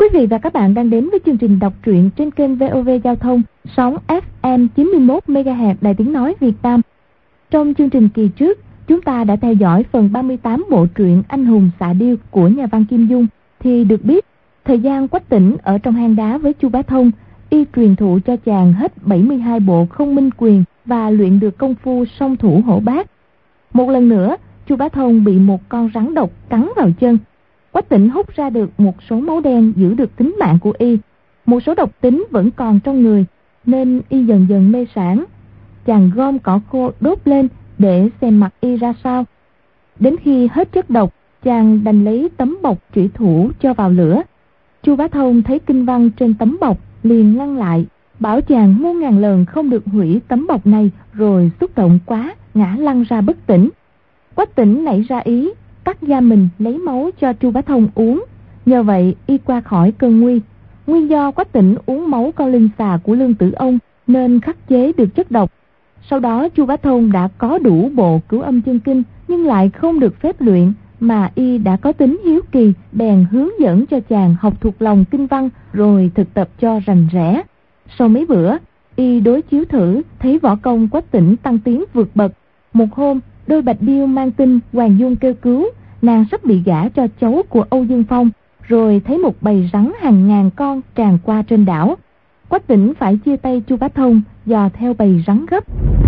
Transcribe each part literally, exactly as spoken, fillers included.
Quý vị và các bạn đang đến với chương trình đọc truyện trên kênh vê o vê Giao thông, sóng ép em chín mươi mốt mê ga héc Đài Tiếng Nói Việt Nam. Trong chương trình kỳ trước, chúng ta đã theo dõi phần ba mươi tám bộ truyện Anh hùng xạ điêu của nhà văn Kim Dung. Thì được biết, thời gian Quách Tĩnh ở trong hang đá với Chu Bá Thông, y truyền thụ cho chàng hết bảy mươi hai bộ không minh quyền và luyện được công phu song thủ hổ bát. Một lần nữa, Chu Bá Thông bị một con rắn độc cắn vào chân. Quách Tĩnh hút ra được một số máu đen giữ được tính mạng của y. Một số độc tính vẫn còn trong người, nên y dần dần mê sảng. Chàng gom cỏ khô đốt lên để xem mặt y ra sao. Đến khi hết chất độc, chàng đành lấy tấm bọc trủy thủ cho vào lửa. Chu Bá Thông thấy kinh văn trên tấm bọc liền ngăn lại, bảo chàng muôn ngàn lần không được hủy tấm bọc này, rồi xúc động quá ngã lăn ra bất tỉnh. Quách Tĩnh nảy ra ý cắt da mình lấy máu cho Chu Bá Thông uống, nhờ vậy y qua khỏi cơn nguy. Nguyên do Quách Tĩnh uống máu con linh xà của Lương Tử Ông nên khắc chế được chất độc. Sau đó Chu Bá Thông đã có đủ bộ Cửu Âm Chân Kinh, nhưng lại không được phép luyện, mà y đã có tính hiếu kỳ, bèn hướng dẫn cho chàng học thuộc lòng kinh văn rồi thực tập cho rành rẽ. Sau mấy bữa, y đối chiếu thử thấy võ công Quách Tĩnh tăng tiến vượt bậc. Một hôm, đôi bạch điêu mang tin Hoàng Dung kêu cứu, nàng sắp bị gả cho cháu của Âu Dương Phong, rồi thấy một bầy rắn hàng ngàn con tràn qua trên đảo. Quách Tĩnh phải chia tay Chu Bá Thông, dò theo bầy rắn gấp.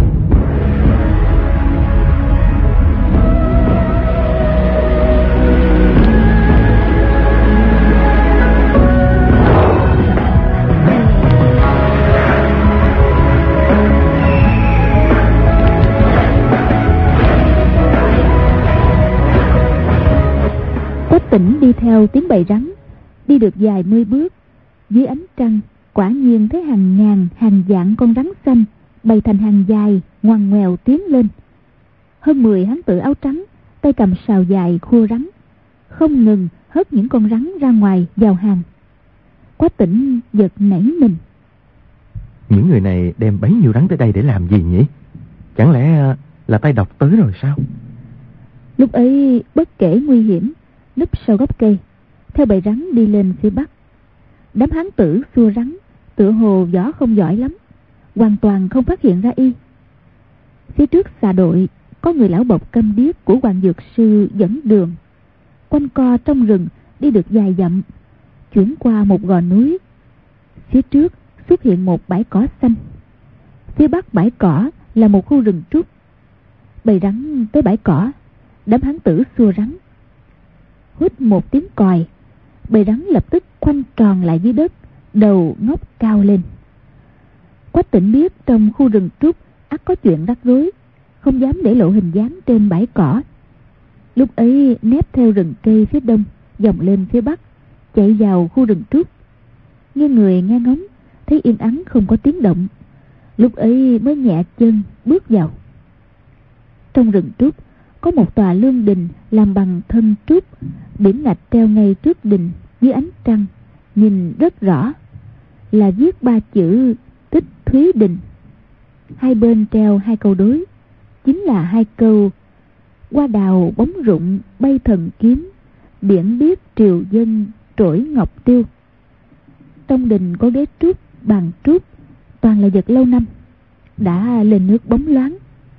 Quách Tĩnh đi theo tiếng bầy rắn, đi được vài mươi bước, dưới ánh trăng quả nhiên thấy hàng ngàn hàng vạn con rắn xanh bày thành hàng dài ngoằn ngoèo tiến lên. Hơn mười hán tử áo trắng tay cầm sào dài khua rắn, không ngừng hất những con rắn ra ngoài vào hàng. Quách Tĩnh giật nảy mình. Những người này đem bấy nhiêu rắn tới đây để làm gì nhỉ? Chẳng lẽ là tay độc tới rồi sao? Lúc ấy bất kể nguy hiểm, núp sau gốc cây, theo bầy rắn đi lên phía bắc. Đám hán tử xua rắn tựa hồ võ không giỏi lắm, hoàn toàn không phát hiện ra y. Phía trước xà đội có người lão bộc câm điếc của Hoàng Dược Sư dẫn đường, quanh co trong rừng đi được vài dặm, chuyển qua một gò núi. Phía trước xuất hiện một bãi cỏ xanh, phía bắc bãi cỏ là một khu rừng trúc. Bầy rắn tới bãi cỏ, đám hán tử xua rắn. Hút một tiếng còi, bầy rắn lập tức khoanh tròn lại dưới đất, đầu ngóc cao lên. Quách Tĩnh biết trong khu rừng trúc ắt có chuyện rắc rối, không dám để lộ hình dáng trên bãi cỏ. Lúc ấy nép theo rừng cây phía đông, vòng lên phía bắc, chạy vào khu rừng trúc. Nghe người nghe ngóng, thấy yên ắng không có tiếng động, lúc ấy mới nhẹ chân bước vào. Trong rừng trúc có một tòa lương đình làm bằng thân trúc, biển ngạch treo ngay trước đình dưới ánh trăng, nhìn rất rõ, là viết ba chữ Tích Thúy Đình. Hai bên treo hai câu đối, chính là hai câu: hoa đào bóng rụng bay thần kiếm, biển biết triều dân trỗi ngọc tiêu. Trong đình có ghế trúc, bàn trúc, toàn là vật lâu năm, đã lên nước bóng loáng.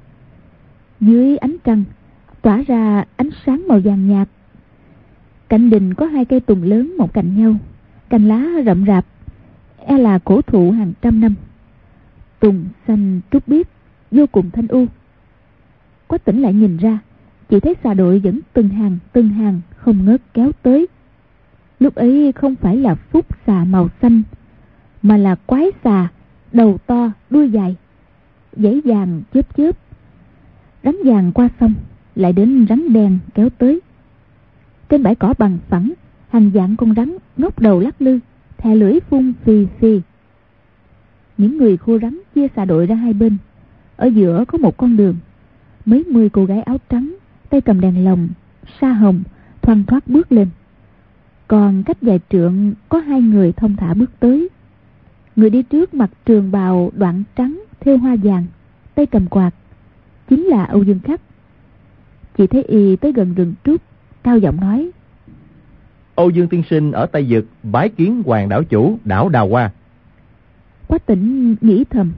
Dưới ánh trăng tỏa ra ánh sáng màu vàng nhạt. Cạnh đình có hai cây tùng lớn một cạnh nhau, cành lá rậm rạp, e là cổ thụ hàng trăm năm. Tùng xanh trúc biếc, vô cùng thanh u. Quách Tĩnh lại nhìn ra, chỉ thấy xà đội vẫn từng hàng từng hàng không ngớt kéo tới. Lúc ấy không phải là phúc xà màu xanh, mà là quái xà, đầu to đuôi dài, dãy vàng chớp chớp. Rắn vàng qua sông, lại đến rắn đen kéo tới. Trên bãi cỏ bằng phẳng, hàng vạn con rắn ngóc đầu lắc lư, thè lưỡi phun phì phì. Những người khô rắn chia xà đội ra hai bên. Ở giữa có một con đường, mấy mươi cô gái áo trắng tay cầm đèn lồng, sa hồng thoăn thoắt bước lên. Còn cách vài trượng có hai người thong thả bước tới. Người đi trước mặc trường bào đoạn trắng thêu hoa vàng, tay cầm quạt, chính là Âu Dương Khắc. Chỉ thấy y tới gần rừng trúc, cao giọng nói: Âu Dương tiên sinh ở Tây Vực bái kiến Hoàng đảo chủ đảo Đào Hoa. Quách Tỉnh nghĩ thầm,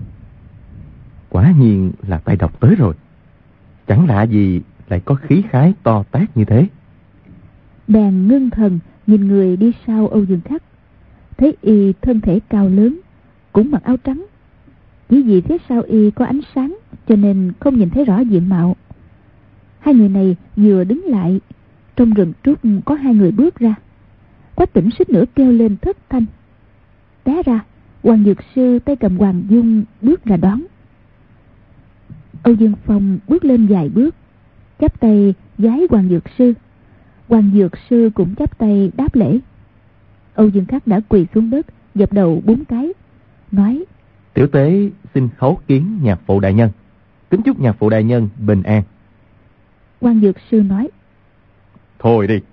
quả nhiên là tay độc tới rồi. Chẳng lạ gì lại có khí khái to tát như thế. Bèn ngưng thần nhìn người đi sau Âu Dương Khắc, thấy y thân thể cao lớn, cũng mặc áo trắng. Chỉ vì phía sau y có ánh sáng cho nên không nhìn thấy rõ diện mạo. Hai người này vừa đứng lại, trong rừng trúc có hai người bước ra. Quách Tỉnh suýt nữa kêu lên thất thanh. Té ra Hoàng Dược Sư tay cầm Hoàng Dung bước ra đón. Âu Dương Phong bước lên vài bước, chắp tay vái Hoàng Dược Sư. Hoàng Dược Sư cũng chắp tay đáp lễ. Âu Dương Khắc đã quỳ xuống đất, dập đầu bốn cái, nói: Tiểu tế xin khấu kiến nhạc phụ đại nhân, kính chúc nhạc phụ đại nhân bình an. Hoàng Dược Sư nói: Thôi đi.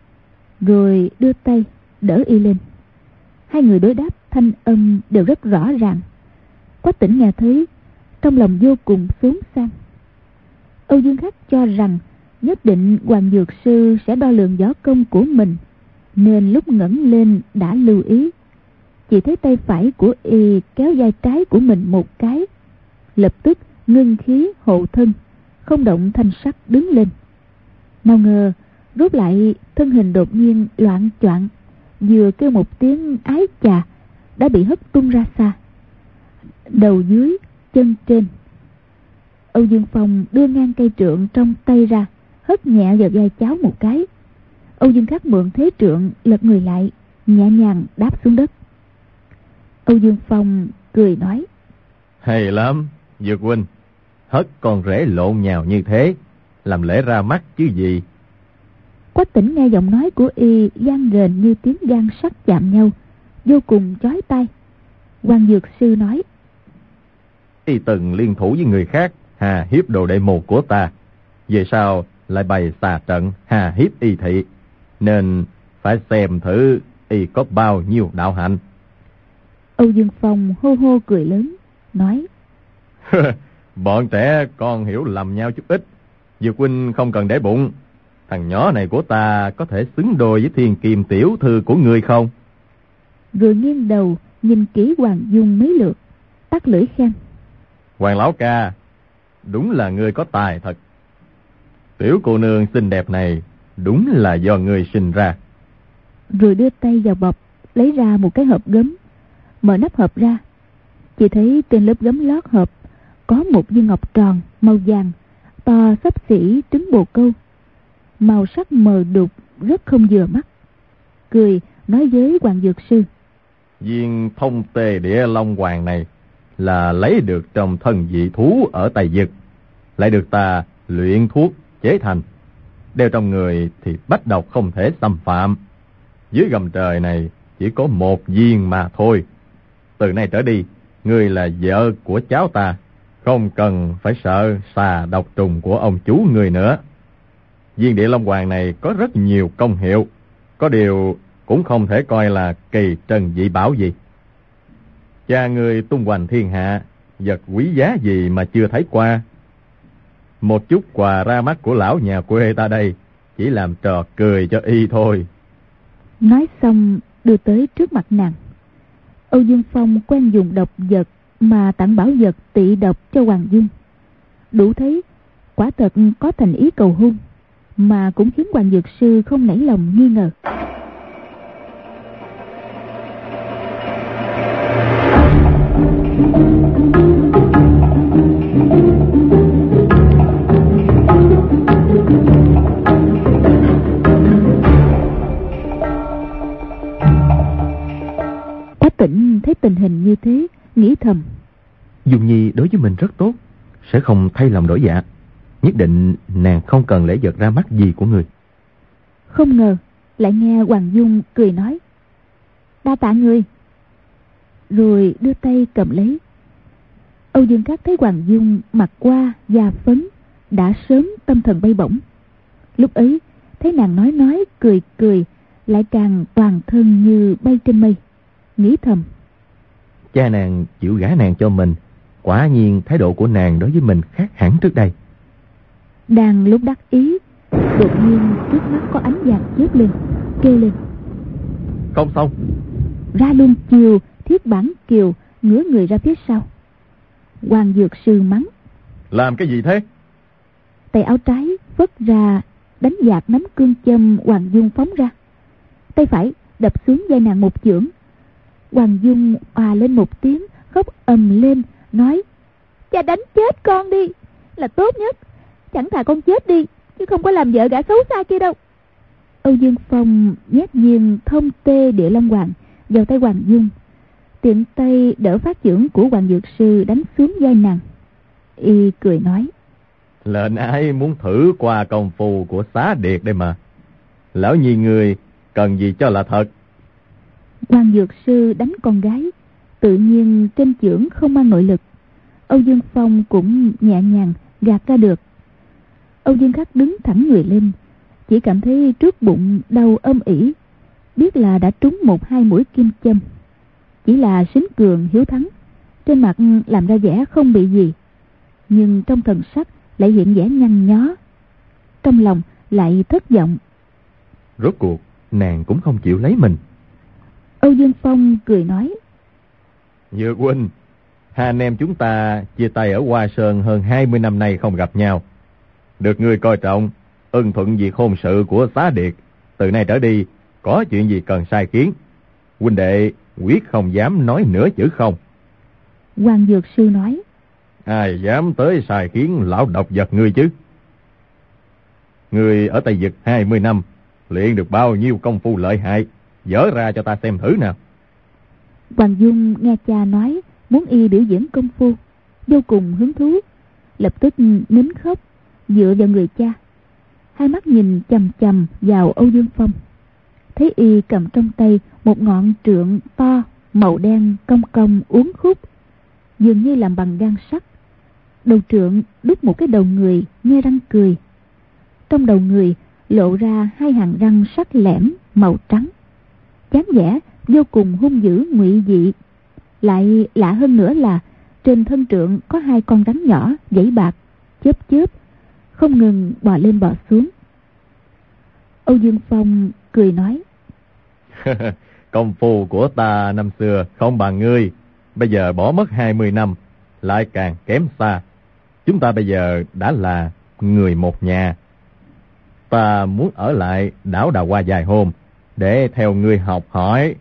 Rồi đưa tay đỡ y lên. Hai người đối đáp thanh âm đều rất rõ ràng. Quách Tỉnh nghe thấy, trong lòng vô cùng xốn sang. Âu Dương Khắc cho rằng nhất định Hoàng Dược Sư sẽ đo lường võ công của mình, nên lúc ngẩng lên đã lưu ý. Chỉ thấy tay phải của y kéo vai trái của mình một cái, lập tức ngưng khí hộ thân, không động thanh sắc đứng lên. Nào ngờ rút lại thân hình đột nhiên loạn choạng, vừa kêu một tiếng ái chà đã bị hất tung ra xa, đầu dưới chân trên. Âu Dương Phong đưa ngang cây trượng trong tay ra, hất nhẹ vào vai cháu một cái. Âu Dương Khắc mượn thế trượng lật người lại, nhẹ nhàng đáp xuống đất. Âu Dương Phong cười nói: Hay lắm, Dược huynh, hất con rể lộn nhào như thế, làm lễ ra mắt chứ gì. Quách Tỉnh nghe giọng nói của y vang rền như tiếng gang sắt chạm nhau, vô cùng chói tai. Hoàng Dược Sư nói: Y từng liên thủ với người khác hà hiếp đồ đệ mù của ta, về sau lại bày xà trận hà hiếp y thị, nên phải xem thử y có bao nhiêu đạo hạnh. Âu Dương Phong hô hô cười lớn, nói: Bọn trẻ con hiểu lầm nhau chút ít, Dược huynh không cần để bụng. Thằng nhỏ này của ta có thể xứng đôi với Thiên Kiềm tiểu thư của ngươi không? Rồi nghiêng đầu nhìn kỹ Hoàng Dung mấy lượt, tắt lưỡi khen: Hoàng lão ca, đúng là ngươi có tài thật. Tiểu cô nương xinh đẹp này đúng là do ngươi sinh ra. Rồi đưa tay vào bọc, lấy ra một cái hộp gấm, mở nắp hộp ra. Chỉ thấy trên lớp gấm lót hộp có một viên ngọc tròn màu vàng, to xấp xỉ trứng bồ câu, màu sắc mờ đục, rất không vừa mắt. Cười nói với Hoàng Dược Sư: Viên thông tề địa long hoàng này là lấy được trong thân dị thú ở Tây Vực, lại được ta luyện thuốc chế thành. Đeo trong người thì bách độc không thể xâm phạm. Dưới gầm trời này chỉ có một viên mà thôi. Từ nay trở đi, ngươi là vợ của cháu ta, không cần phải sợ xà độc trùng của ông chú ngươi nữa. Viên địa long hoàng này có rất nhiều công hiệu, có điều cũng không thể coi là kỳ trân dị bảo gì. Cha ngươi tung hoành thiên hạ, vật quý giá gì mà chưa thấy qua. Một chút quà ra mắt của lão nhà quê ta đây chỉ làm trò cười cho y thôi. Nói xong đưa tới trước mặt nàng. Âu Dương Phong quen dùng độc vật mà tặng bảo vật tị độc cho Hoàng Dung, đủ thấy quả thật có thành ý cầu hôn, mà cũng khiến Hoàng Dược Sư không nảy lòng nghi ngờ. Quách Tỉnh thấy tình hình như thế, nghĩ thầm: Dung Nhi đối với mình rất tốt, sẽ không thay lòng đổi dạ. Nhất định nàng không cần lễ vật ra mắt gì của người. Không ngờ lại nghe Hoàng Dung cười nói: Đa tạ người. Rồi đưa tay cầm lấy. Âu Dương Khắc thấy Hoàng Dung mặt qua da phấn, đã sớm tâm thần bay bổng. Lúc ấy thấy nàng nói nói cười cười, lại càng toàn thân như bay trên mây, nghĩ thầm: Cha nàng chịu gả nàng cho mình, quả nhiên thái độ của nàng đối với mình khác hẳn trước đây. Đang lúc đắc ý, đột nhiên trước mắt có ánh vàng chớp lên, kêu lên: không xong. Ra luôn chiều, thiết bản kiều, ngửa người ra phía sau. Hoàng Dược Sư mắng: Làm cái gì thế? Tay áo trái phất ra, đánh dạt nắm cương châm Hoàng Dung phóng ra. Tay phải đập xuống vai nàng một chưởng. Hoàng Dung òa lên một tiếng, khóc ầm lên, nói: Cha đánh chết con đi là tốt nhất, chẳng thà con chết đi, chứ không có làm vợ gã xấu xa kia đâu. Âu Dương Phong nhét viên thông tê địa long hoàng vào tay Hoàng Dung, tiện tay đỡ phát chưởng của Hoàng Dược Sư đánh xuống vai nàng. Y cười nói: Lệnh ái muốn thử qua công phu của Xá Điệt đây mà. Lão nhi người cần gì cho là thật. Hoàng Dược Sư đánh con gái, tự nhiên trên chưởng không mang nội lực. Âu Dương Phong cũng nhẹ nhàng gạt ra được. Âu Dương Khắc đứng thẳng người lên, chỉ cảm thấy trước bụng đau âm ỉ, biết là đã trúng một hai mũi kim châm. Chỉ là sính cường hiếu thắng, trên mặt làm ra vẻ không bị gì, nhưng trong thần sắc lại hiện vẻ nhăn nhó, trong lòng lại thất vọng. Rốt cuộc nàng cũng không chịu lấy mình. Âu Dương Phong cười nói: Nhược huynh, hai anh em chúng ta chia tay ở Hoa Sơn hơn hai mươi năm nay không gặp nhau, được người coi trọng, ưng thuận việc hôn sự của Xá Điệt. Từ nay trở đi, có chuyện gì cần sai khiến, huynh đệ quyết không dám nói nửa chữ không. Hoàng Dược Sư nói: Ai dám tới sai khiến lão độc vật ngươi chứ? Ngươi ở Tây Vực hai mươi năm, luyện được bao nhiêu công phu lợi hại, dở ra cho ta xem thử nào. Hoàng Dung nghe cha nói muốn y biểu diễn công phu, vô cùng hứng thú, lập tức nín khóc, dựa vào người cha, hai mắt nhìn chằm chằm vào Âu Dương Phong. Thấy y cầm trong tay một ngọn trượng to, màu đen cong cong uốn khúc, dường như làm bằng gan sắt. Đầu trượng đúc một cái đầu người nhe răng cười, trong đầu người lộ ra hai hàng răng sắc lẻm màu trắng, dáng vẻ vô cùng hung dữ ngụy dị. Lại lạ hơn nữa là trên thân trượng có hai con rắn nhỏ dãy bạc chớp chớp, không ngừng bò lên bò xuống. Âu Dương Phong cười nói: Công phu của ta năm xưa không bằng ngươi, bây giờ bỏ mất hai mươi năm, lại càng kém xa. Chúng ta bây giờ đã là người một nhà. Ta muốn ở lại đảo Đào Hoa vài hôm để theo ngươi học hỏi.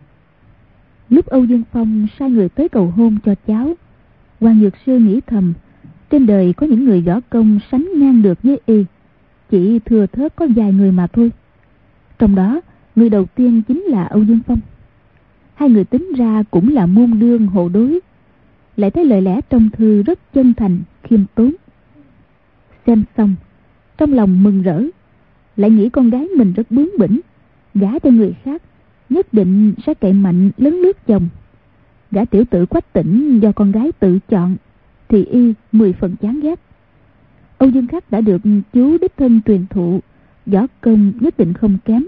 Lúc Âu Dương Phong sai người tới cầu hôn cho cháu, Hoàng Dược Sư nghĩ thầm, trên đời có những người võ công sánh ngang được với y, chỉ thừa thớt có vài người mà thôi. Trong đó, người đầu tiên chính là Âu Dương Phong. Hai người tính ra cũng là môn đương hộ đối, lại thấy lời lẽ trong thư rất chân thành, khiêm tốn. Xem xong, trong lòng mừng rỡ, lại nghĩ con gái mình rất bướng bỉnh, gả cho người khác nhất định sẽ cậy mạnh lấn lướt chồng. Gã tiểu tử Quách Tỉnh do con gái tự chọn thì y mười phần chán ghét. Âu Dương Khắc đã được chú đích thân truyền thụ, võ công nhất định không kém.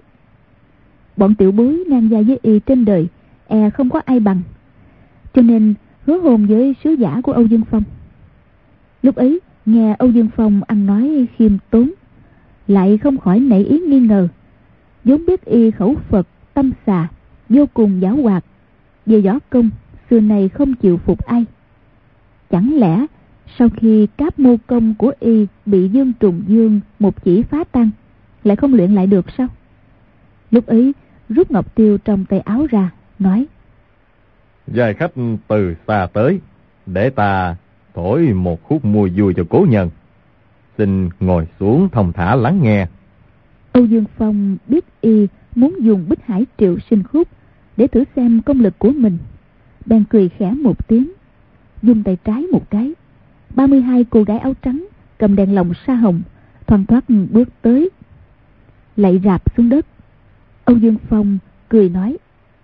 Bọn tiểu bối ngang gia với y trên đời e không có ai bằng, cho nên hứa hôn với sứ giả của Âu Dương Phong. Lúc ấy nghe Âu Dương Phong ăn nói khiêm tốn, lại không khỏi nảy ý nghi ngờ. Vốn biết y khẩu Phật tâm xà, vô cùng giảo hoạt, về võ công xưa nay không chịu phục ai. Chẳng lẽ sau khi cáp mô công của y bị Dương Trùng Dương một chỉ phá tan, lại không luyện lại được sao? Lúc ấy rút ngọc tiêu trong tay áo ra, nói: Vài khách từ xa tới, để ta thổi một khúc mua vui cho cố nhân. Xin ngồi xuống thông thả lắng nghe. Âu Dương Phong biết y muốn dùng Bích Hải Triệu Sinh Khúc để thử xem công lực của mình, bèn cười khẽ một tiếng, dùng tay trái một cái. ba mươi hai cô gái áo trắng cầm đèn lồng sa hồng thoăn thoắt bước tới, lạy rạp xuống đất. Âu Dương Phong cười nói: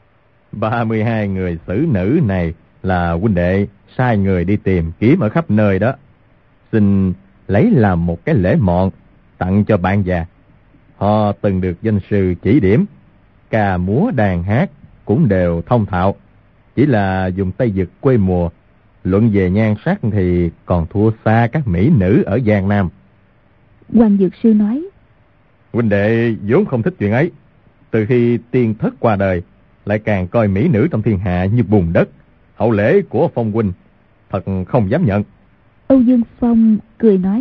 ba mươi hai người xử nữ này là huynh đệ sai người đi tìm kiếm ở khắp nơi đó. Xin lấy làm một cái lễ mọn tặng cho bạn già. Họ từng được danh sư chỉ điểm, ca múa đàn hát cũng đều thông thạo, chỉ là dùng Tây Vực quê mùa, luận về nhan sắc thì còn thua xa các mỹ nữ ở Giang Nam. Hoàng Dược Sư nói: Huynh đệ vốn không thích chuyện ấy. Từ khi tiên thất qua đời, lại càng coi mỹ nữ trong thiên hạ như bùn đất. Hậu lễ của Phong huynh thật không dám nhận. Âu Dương Phong cười nói.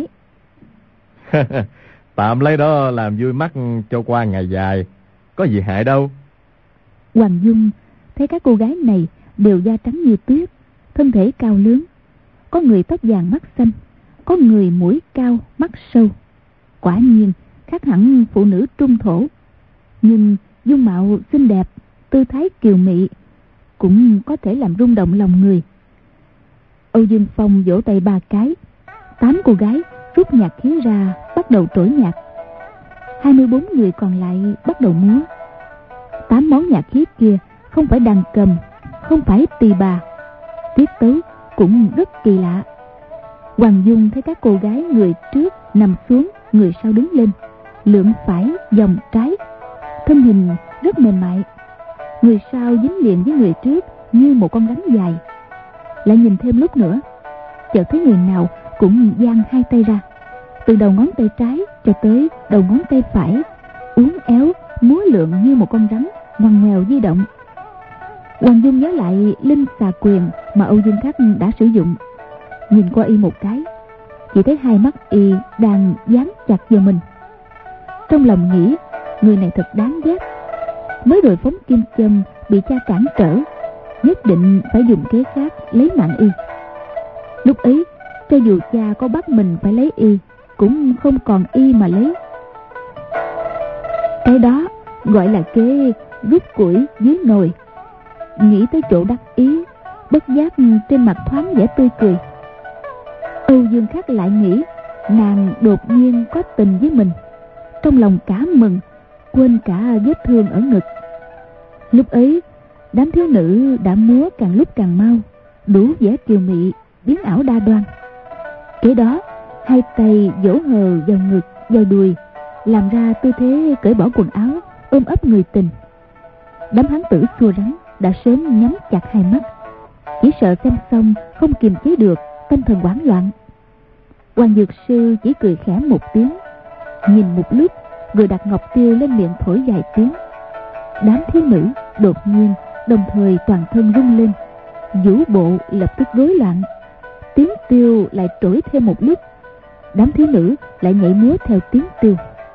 Tạm lấy đó làm vui mắt cho qua ngày dài, có gì hại đâu. Hoàng Dung thấy các cô gái này đều da trắng như tuyết, thân thể cao lớn, có người tóc vàng mắt xanh, có người mũi cao mắt sâu, quả nhiên khác hẳn phụ nữ trung thổ. Nhưng dung mạo xinh đẹp, tư thái kiều mị cũng có thể làm rung động lòng người. Âu Dương Phong vỗ tay ba cái, tám cô gái rút nhạc khí ra bắt đầu trỗi nhạc. Hai mươi bốn người còn lại bắt đầu múa. Tám món nhạc khí kia không phải đàn cầm, không phải tỳ bà, tiết tấu cũng rất kỳ lạ. Hoàng Dung thấy các cô gái người trước nằm xuống, người sau đứng lên, lượn phải vòng trái, thân hình rất mềm mại. Người sau dính liền với người trước như một con rắn dài. Lại nhìn thêm lúc nữa, chợt thấy người nào cũng dang hai tay ra, từ đầu ngón tay trái cho tới đầu ngón tay phải, uốn éo múa lượn như một con rắn ngoằn ngoèo di động. Hoàng Dung nhớ lại linh xà quyền mà Âu Dương Khắc đã sử dụng, nhìn qua y một cái, chỉ thấy hai mắt y đang dán chặt vào mình. Trong lòng nghĩ, người này thật đáng ghét, mới rồi phóng kim châm bị cha cản trở, nhất định phải dùng kế khác lấy mạng y. Lúc ấy, cho dù cha có bắt mình phải lấy y, cũng không còn y mà lấy. Cái đó gọi là kế rút củi dưới nồi. Nghĩ tới chỗ đắc ý, bất giác trên mặt thoáng vẻ tươi cười. Âu Dương Khắc lại nghĩ nàng đột nhiên có tình với mình, trong lòng cả mừng, quên cả vết thương ở ngực. Lúc ấy, đám thiếu nữ đã múa càng lúc càng mau, đủ vẻ kiều mị, biến ảo đa đoan. Kế đó, hai tay vỗ hờ vào ngực, vào đùi, làm ra tư thế cởi bỏ quần áo, ôm ấp người tình. Đám hán tử xua rắn đã sớm nhắm chặt hai mắt, chỉ sợ xem xong không kiềm chế được, tâm thần hoảng loạn. Hoàng Dược Sư chỉ cười khẽ một tiếng, nhìn một lúc rồi đặt ngọc tiêu lên miệng thổi vài tiếng. Đám thiếu nữ đột nhiên đồng thời toàn thân rung lên, vũ bộ lập tức rối loạn, tiếng tiêu lại trỗi thêm một lúc, đám thiếu nữ lại nhảy múa theo tiếng tiêu.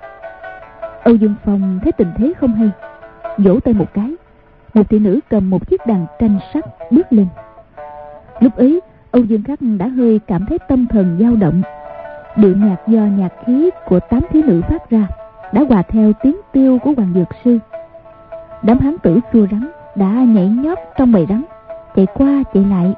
Âu Dương Phong thấy tình thế không hay, vỗ tay một cái, một thị nữ cầm một chiếc đàn tranh sắt bước lên. Lúc ấy Âu Dương Khắc đã hơi cảm thấy tâm thần dao động. Điệu nhạc do nhạc khí của tám thiếu nữ phát ra đã hòa theo tiếng tiêu của Hoàng Dược Sư. Đám hán tử xua rắn đã nhảy nhót trong bầy rắn, chạy qua chạy lại.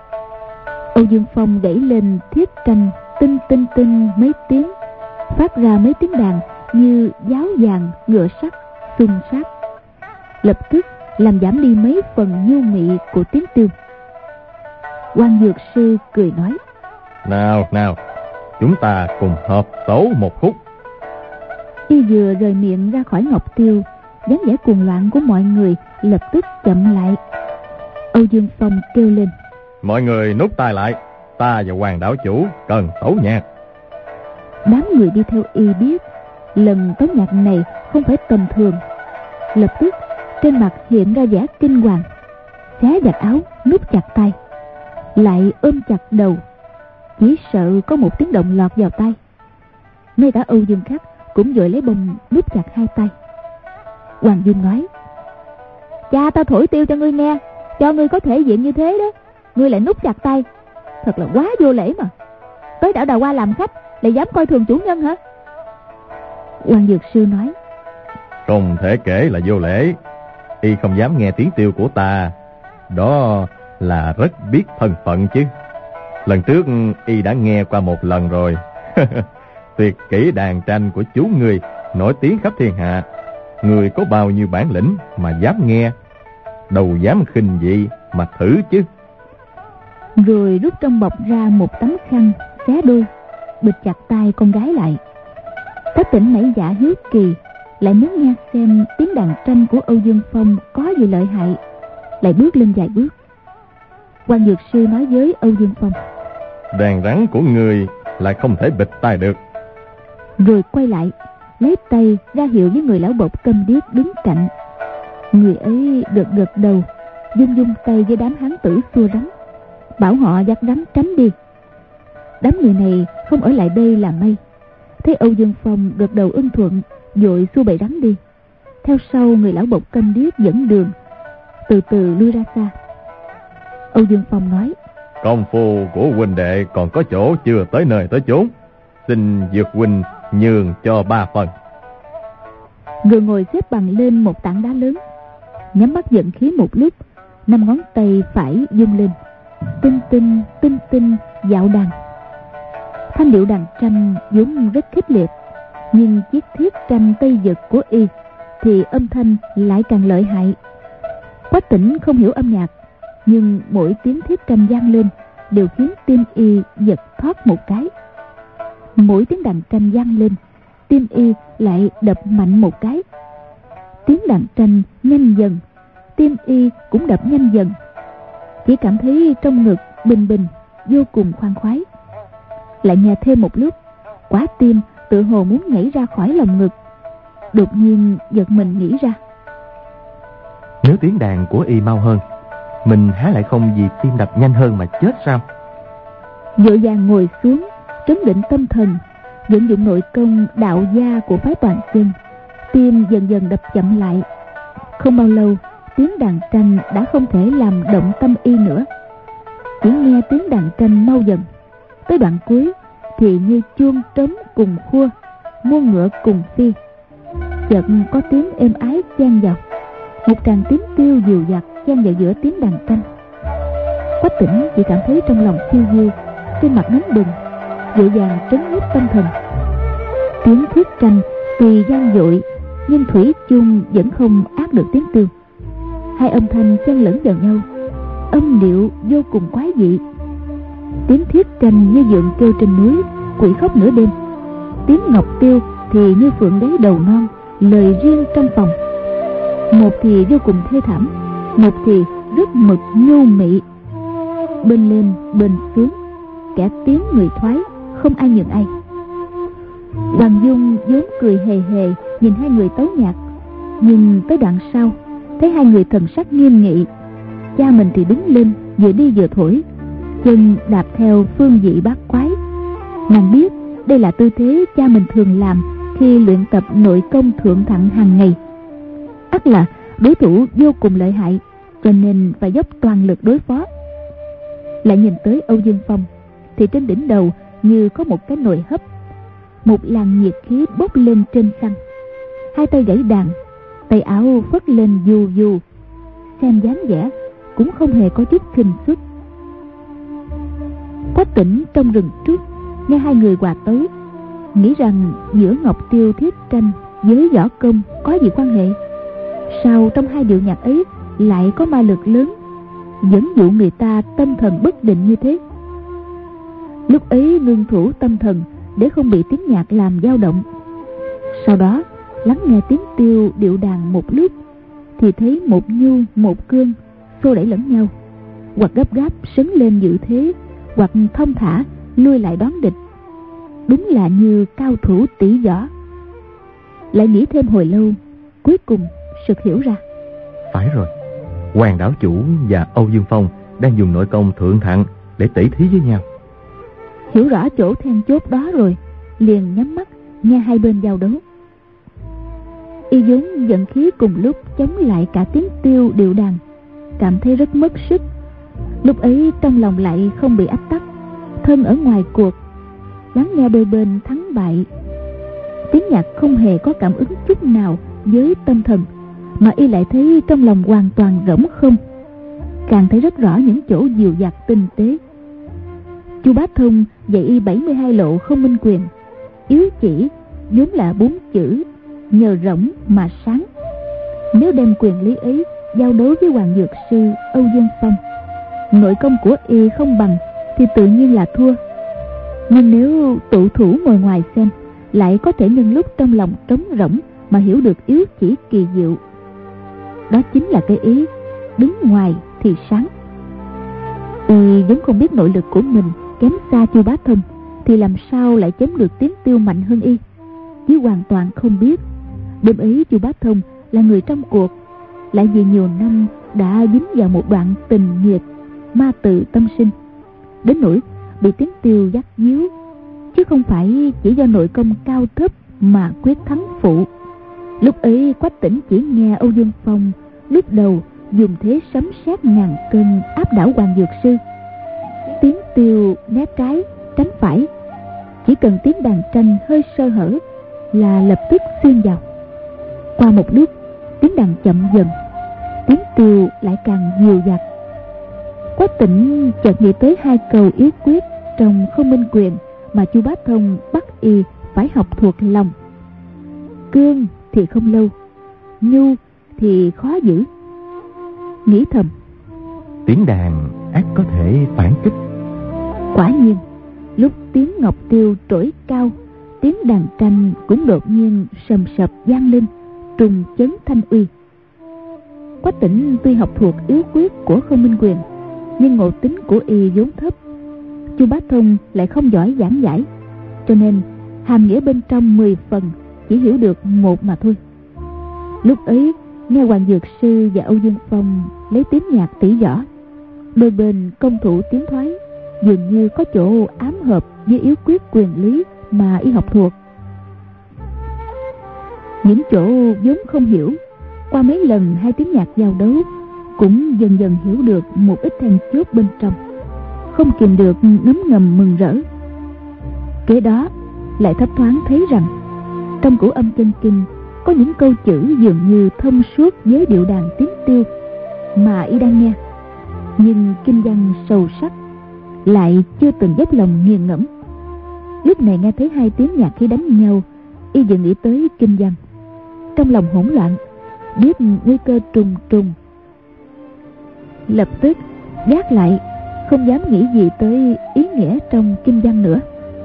Âu Dương Phong đẩy lên thiết tranh tinh tinh tinh mấy tiếng, phát ra mấy tiếng đàn như giáo vàng ngựa sắt xung sát, lập tức làm giảm đi mấy phần nhu mị của tiếng tiêu. Hoàng Dược Sư cười nói: Nào nào, chúng ta cùng hợp tấu một khúc. Y vừa rời miệng ra khỏi ngọc tiêu, dáng vẻ cuồng loạn của mọi người lập tức chậm lại. Âu Dương Phong kêu lên: Mọi người nút tai lại, ta và Hoàng đảo chủ cần tấu nhạc. Đám người đi theo y biết lần tấu nhạc này không phải tầm thường, lập tức trên mặt hiện ra vẻ kinh hoàng, xé giặt áo nút chặt tay, lại ôm chặt đầu, chỉ sợ có một tiếng động lọt vào tay. Ngay cả Âu Dương Khắc cũng vội lấy bông nút chặt hai tay. Hoàng Dung nói: Cha ta thổi tiêu cho ngươi nghe, cho ngươi có thể diện như thế đó, ngươi lại nút chặt tay, thật là quá vô lễ mà. Tới đảo Đà Hoa làm khách lại dám coi thường chủ nhân hả? Hoàng Dược Sư nói: Không thể kể là vô lễ, y không dám nghe tiếng tiêu của ta, đó là rất biết thân phận chứ. Lần trước y đã nghe qua một lần rồi. Tuyệt kỹ đàn tranh của chú ngươi nổi tiếng khắp thiên hạ, người có bao nhiêu bản lĩnh mà dám nghe, đâu dám khinh dị mà thử chứ. Rồi rút trong bọc ra một tấm khăn xé đôi, bịt chặt tay con gái lại. Tất Tỉnh nảy dạ hiếu kỳ, lại muốn nghe xem tiếng đàn tranh của Âu Dương Phong có gì lợi hại, lại bước lên vài bước. Hoàng Dược Sư nói với Âu Dương Phong: Đàn rắn của người lại không thể bịt tai được. Rồi quay lại lấy tay ra hiệu với người lão bộc câm điếc đứng cạnh. Người ấy gật gật đầu, dung dung tay với đám hán tử xua rắn, bảo họ dắt rắn tránh đi. Đám người này không ở lại đây là may. Thấy Âu Dương Phong gật đầu ưng thuận, vội xua bầy rắn đi. Theo sau người lão bộc câm điếc dẫn đường, từ từ lui ra xa. Âu Dương Phong nói: Công phu của huynh đệ còn có chỗ chưa tới nơi tới chốn, xin Dược huynh nhường cho ba phần. Người ngồi xếp bằng lên một tảng đá lớn, nhắm mắt vận khí một lúc, năm ngón tay phải vung lên, tinh tinh tinh tinh dạo đàn. Thanh điệu đàn tranh vốn rất khích liệt, nhưng chiếc thiết tranh Tây Dực của y thì âm thanh lại càng lợi hại. Quách Tĩnh không hiểu âm nhạc, nhưng mỗi tiếng thiết tranh vang lên đều khiến tim y giật thoát một cái. Mỗi tiếng đàn tranh vang lên, tim y lại đập mạnh một cái. Tiếng đàn tranh nhanh dần, tim y cũng đập nhanh dần. Chỉ cảm thấy trong ngực bình bình, vô cùng khoan khoái. Lại nghe thêm một lúc, quả tim tự hồ muốn nhảy ra khỏi lòng ngực. Đột nhiên giật mình nghĩ ra, nếu tiếng đàn của y mau hơn, mình há lại không vì tim đập nhanh hơn mà chết sao? vội vàng ngồi xuống, trấn định tâm thần, vận dụng nội công đạo gia của phái Toàn Chân. Tim dần dần đập chậm lại. Không bao lâu, tiếng đàn tranh đã không thể làm động tâm y nữa. Chỉ nghe tiếng đàn tranh mau dần, tới đoạn cuối thì như chuông trống cùng khua, muôn ngựa cùng phi. Chợt có tiếng êm ái chen vào, một tràng tiếng tiêu dịu dặt chen vào giữa tiếng đàn tranh. Quách Tĩnh chỉ cảm thấy trong lòng phiêu diêu, trên mặt nóng bừng, vội vàng trấn nhiếp tâm thần. Tiếng thiết tranh tuy gian dội, nhưng thủy chung vẫn không át được tiếng tiêu. Hai âm thanh xen lẫn vào nhau, âm điệu vô cùng quái dị. Tiếng thiết tranh như vượn kêu trên núi, quỷ khóc nửa đêm. Tiếng ngọc tiêu thì như phượng gáy đầu non, lời riêng trong phòng. Một thì vô cùng thê thảm, một thì rất mực nhu mị. Bên lên bên xuống, kẻ tiếng người thoái, không ai nhường ai. Hoàng Dung vốn cười hề hề nhìn hai người tấu nhạc, nhưng tới đoạn sau thấy hai người thần sắc nghiêm nghị. Cha mình thì đứng lên vừa đi vừa thổi, chân đạp theo phương vị bát quái. Nàng biết đây là tư thế cha mình thường làm khi luyện tập nội công thượng thặng hàng ngày. Ắt là đối thủ vô cùng lợi hại, cho nên phải dốc toàn lực đối phó. Lại nhìn tới Âu Dương Phong thì trên đỉnh đầu như có một cái nồi hấp, một làn nhiệt khí bốc lên trên sân. Hai tay gãy đàn, tay áo phất lên dù dù, xem dáng vẻ cũng không hề có chút khinh suất. Quách Tĩnh trong rừng trước nghe hai người hòa tấu, nghĩ rằng giữa ngọc tiêu thiết tranh với võ công có gì quan hệ. Sao trong hai điệu nhạc ấy lại có ma lực lớn, dẫn dụ người ta tâm thần bất định như thế? Lúc ấy nương thủ tâm thần để không bị tiếng nhạc làm dao động. Sau đó lắng nghe tiếng tiêu điệu đàn một lúc, thì thấy một nhu một cương xô đẩy lẫn nhau, hoặc gấp gáp sấn lên dự thế, hoặc thông thả lui lại đón địch. Đúng là như cao thủ tỷ võ. Lại nghĩ thêm hồi lâu, cuối cùng sực hiểu ra. Phải rồi, Hoàng đảo chủ và Âu Dương Phong đang dùng nội công thượng thặng để tỉ thí với nhau. Hiểu rõ chỗ then chốt đó rồi, liền nhắm mắt nghe hai bên giao đấu. Y vốn giận khí cùng lúc chống lại cả tiếng tiêu điệu đàn, cảm thấy rất mất sức. Lúc ấy trong lòng lại không bị ách tắc, thân ở ngoài cuộc, lắng nghe đôi bên thắng bại. Tiếng nhạc không hề có cảm ứng chút nào với tâm thần, mà y lại thấy trong lòng hoàn toàn rỗng không, càng thấy rất rõ những chỗ dìu dặt tinh tế. Chu Bá Thông dạy y bảy mươi hai lộ không minh quyền, yếu chỉ vốn là bốn chữ nhờ rỗng mà sáng. Nếu đem quyền lý ấy giao đấu với Hoàng Dược Sư Âu Dương Phong, nội công của y không bằng thì tự nhiên là thua. Nhưng nếu tụ thủ ngồi ngoài xem, lại có thể nhân lúc trong lòng trống rỗng mà hiểu được yếu chỉ kỳ diệu. Đó chính là cái ý đứng ngoài thì sáng. Y vẫn không biết nội lực của mình kém xa Chu Bá Thông, thì làm sao lại chém được tiếng tiêu mạnh hơn y? Chứ hoàn toàn không biết đêm ấy Chu Bá Thông là người trong cuộc, lại vì nhiều năm đã dính vào một đoạn tình nghiệt ma tự tâm sinh, đến nỗi bị Tiến Tiêu dắt díu, chứ không phải chỉ do nội công cao thấp mà quyết thắng phụ. Lúc ấy Quách Tĩnh chỉ nghe Âu Dương Phong lúc đầu dùng thế sấm sét ngàn cân áp đảo Hoàng Dược Sư. Tiến Tiêu né trái tránh phải, chỉ cần tiếng đàn tranh hơi sơ hở là lập tức xuyên vào. Qua một lúc, tiếng đàn chậm dần, Tiến Tiêu lại càng dìu dặt. Quách Tĩnh chợt nghĩ tới hai câu yếu quyết trong Không Minh Quyền mà Chu Bá Thông bắt y phải học thuộc lòng. Cương thì không lâu, nhu thì khó giữ. Nghĩ thầm, tiếng đàn ắt có thể phản kích. Quả nhiên, lúc tiếng ngọc tiêu trỗi cao, tiếng đàn tranh cũng đột nhiên sầm sập vang lên, trùng chấn thanh uy. Quách Tĩnh tuy học thuộc yếu quyết của Không Minh Quyền, nhưng ngộ tính của y vốn thấp. Chu Bá Thông lại không giỏi giảng giải, cho nên hàm nghĩa bên trong mười phần chỉ hiểu được một mà thôi. Lúc ấy nghe Hoàng Dược Sư và Âu Dương Phong lấy tiếng nhạc tỉ võ, đôi bên công thủ tiến thoái, dường như có chỗ ám hợp với yếu quyết quyền lý mà y học thuộc. Những chỗ vốn không hiểu, qua mấy lần hai tiếng nhạc giao đấu cũng dần dần hiểu được một ít then chốt bên trong, không kìm được ngấm ngầm mừng rỡ. Kế đó lại thấp thoáng thấy rằng trong Cửu Âm Chân Kinh có những câu chữ dường như thông suốt với điệu đàn Tiến Tiêu mà y đang nghe, nhưng kinh văn sâu sắc lại chưa từng dốc lòng nghiền ngẫm. Lúc này nghe thấy hai tiếng nhạc khí đánh nhau, y vừa nghĩ tới kinh văn, trong lòng hỗn loạn, biết nguy cơ trùng trùng, lập tức gác lại, không dám nghĩ gì tới ý nghĩa trong kinh văn nữa.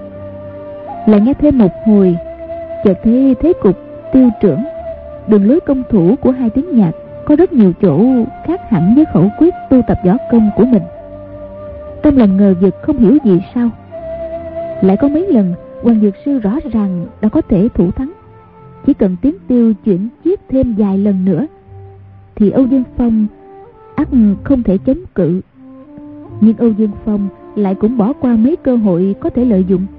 Lại nghe thêm một hồi, chợt thấy thế cục tiêu trưởng, đường lối công thủ của hai tiếng nhạc có rất nhiều chỗ khác hẳn với khẩu quyết tu tập võ công của mình. Trong lòng ngờ vực không hiểu gì sao. Lại có mấy lần Hoàng Dược Sư rõ ràng đã có thể thủ thắng, chỉ cần Tiến Tiêu chuyển chiếc thêm vài lần nữa thì Âu Dương Phong ắt không thể chống cự. Nhưng Âu Dương Phong lại cũng bỏ qua mấy cơ hội có thể lợi dụng.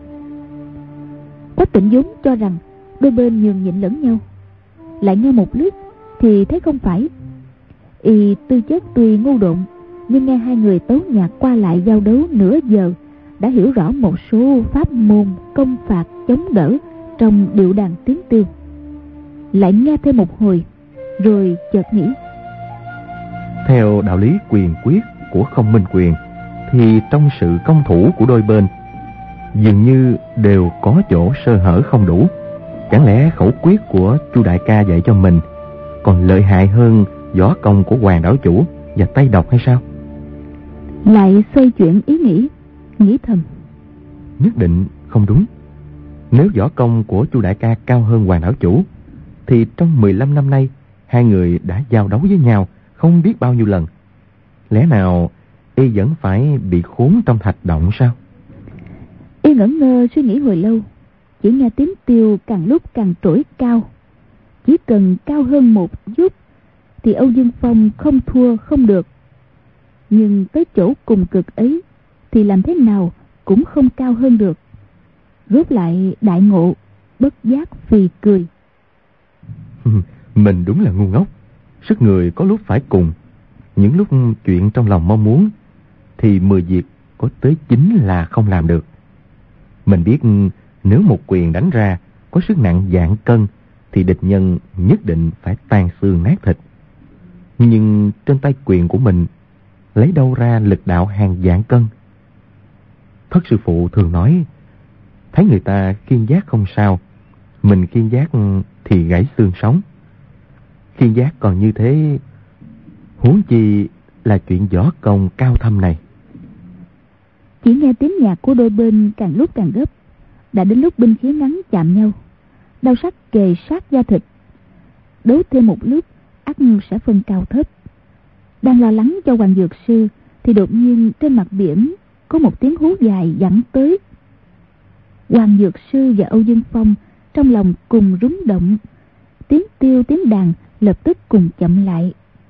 Quách Tĩnh vốn cho rằng đôi bên nhường nhịn lẫn nhau, lại nghe một lúc thì thấy không phải. Y tư chất tuy ngu độn, nhưng nghe hai người tấu nhạc qua lại giao đấu nửa giờ đã hiểu rõ một số pháp môn công phạt chống đỡ trong điệu đàn Tiến Tiêu. Lại nghe thêm một hồi rồi chợt nghĩ, theo đạo lý quyền quyết của Không Minh Quyền thì trong sự công thủ của đôi bên dường như đều có chỗ sơ hở không đủ. Chẳng lẽ khẩu quyết của Chu đại ca dạy cho mình còn lợi hại hơn võ công của Hoàng đảo chủ và Tây Độc hay sao? Lại xoay chuyển ý nghĩ, nghĩ thầm, nhất định không đúng. Nếu võ công của Chu đại ca cao hơn Hoàng đảo chủ thì trong mười lăm năm nay hai người đã giao đấu với nhau không biết bao nhiêu lần. Lẽ nào y vẫn phải bị khốn trong thạch động sao? Y ngẩn ngơ suy nghĩ hồi lâu, chỉ nghe Tiến Tiêu càng lúc càng trỗi cao. Chỉ cần cao hơn một chút thì Âu Dương Phong không thua không được, nhưng tới chỗ cùng cực ấy thì làm thế nào cũng không cao hơn được. Rốt lại đại ngộ, bất giác phì cười. Mình đúng là ngu ngốc. Sức người có lúc phải cùng, những lúc chuyện trong lòng mong muốn thì mười việc có tới chín là không làm được. Mình biết nếu một quyền đánh ra có sức nặng vạn cân thì địch nhân nhất định phải tan xương nát thịt. Nhưng trên tay quyền của mình lấy đâu ra lực đạo hàng vạn cân? Thất sư phụ thường nói, thấy người ta khiên giác không sao, mình khiên giác thì gãy xương sống. Khiên giác còn như thế, huống chi là chuyện võ công cao thâm này. Chỉ nghe tiếng nhạc của đôi bên càng lúc càng gấp, đã đến lúc binh khí ngắn chạm nhau, đao sắc kề sát da thịt. Đấu thêm một lúc ắt sẽ phân cao thấp. Đang lo lắng cho Hoàng Dược Sư thì đột nhiên trên mặt biển có một tiếng hú dài vẳng tới. Hoàng Dược Sư và Âu Dương Phong trong lòng cùng rúng động, tiếng tiêu tiếng đàn lập tức cùng chậm lại,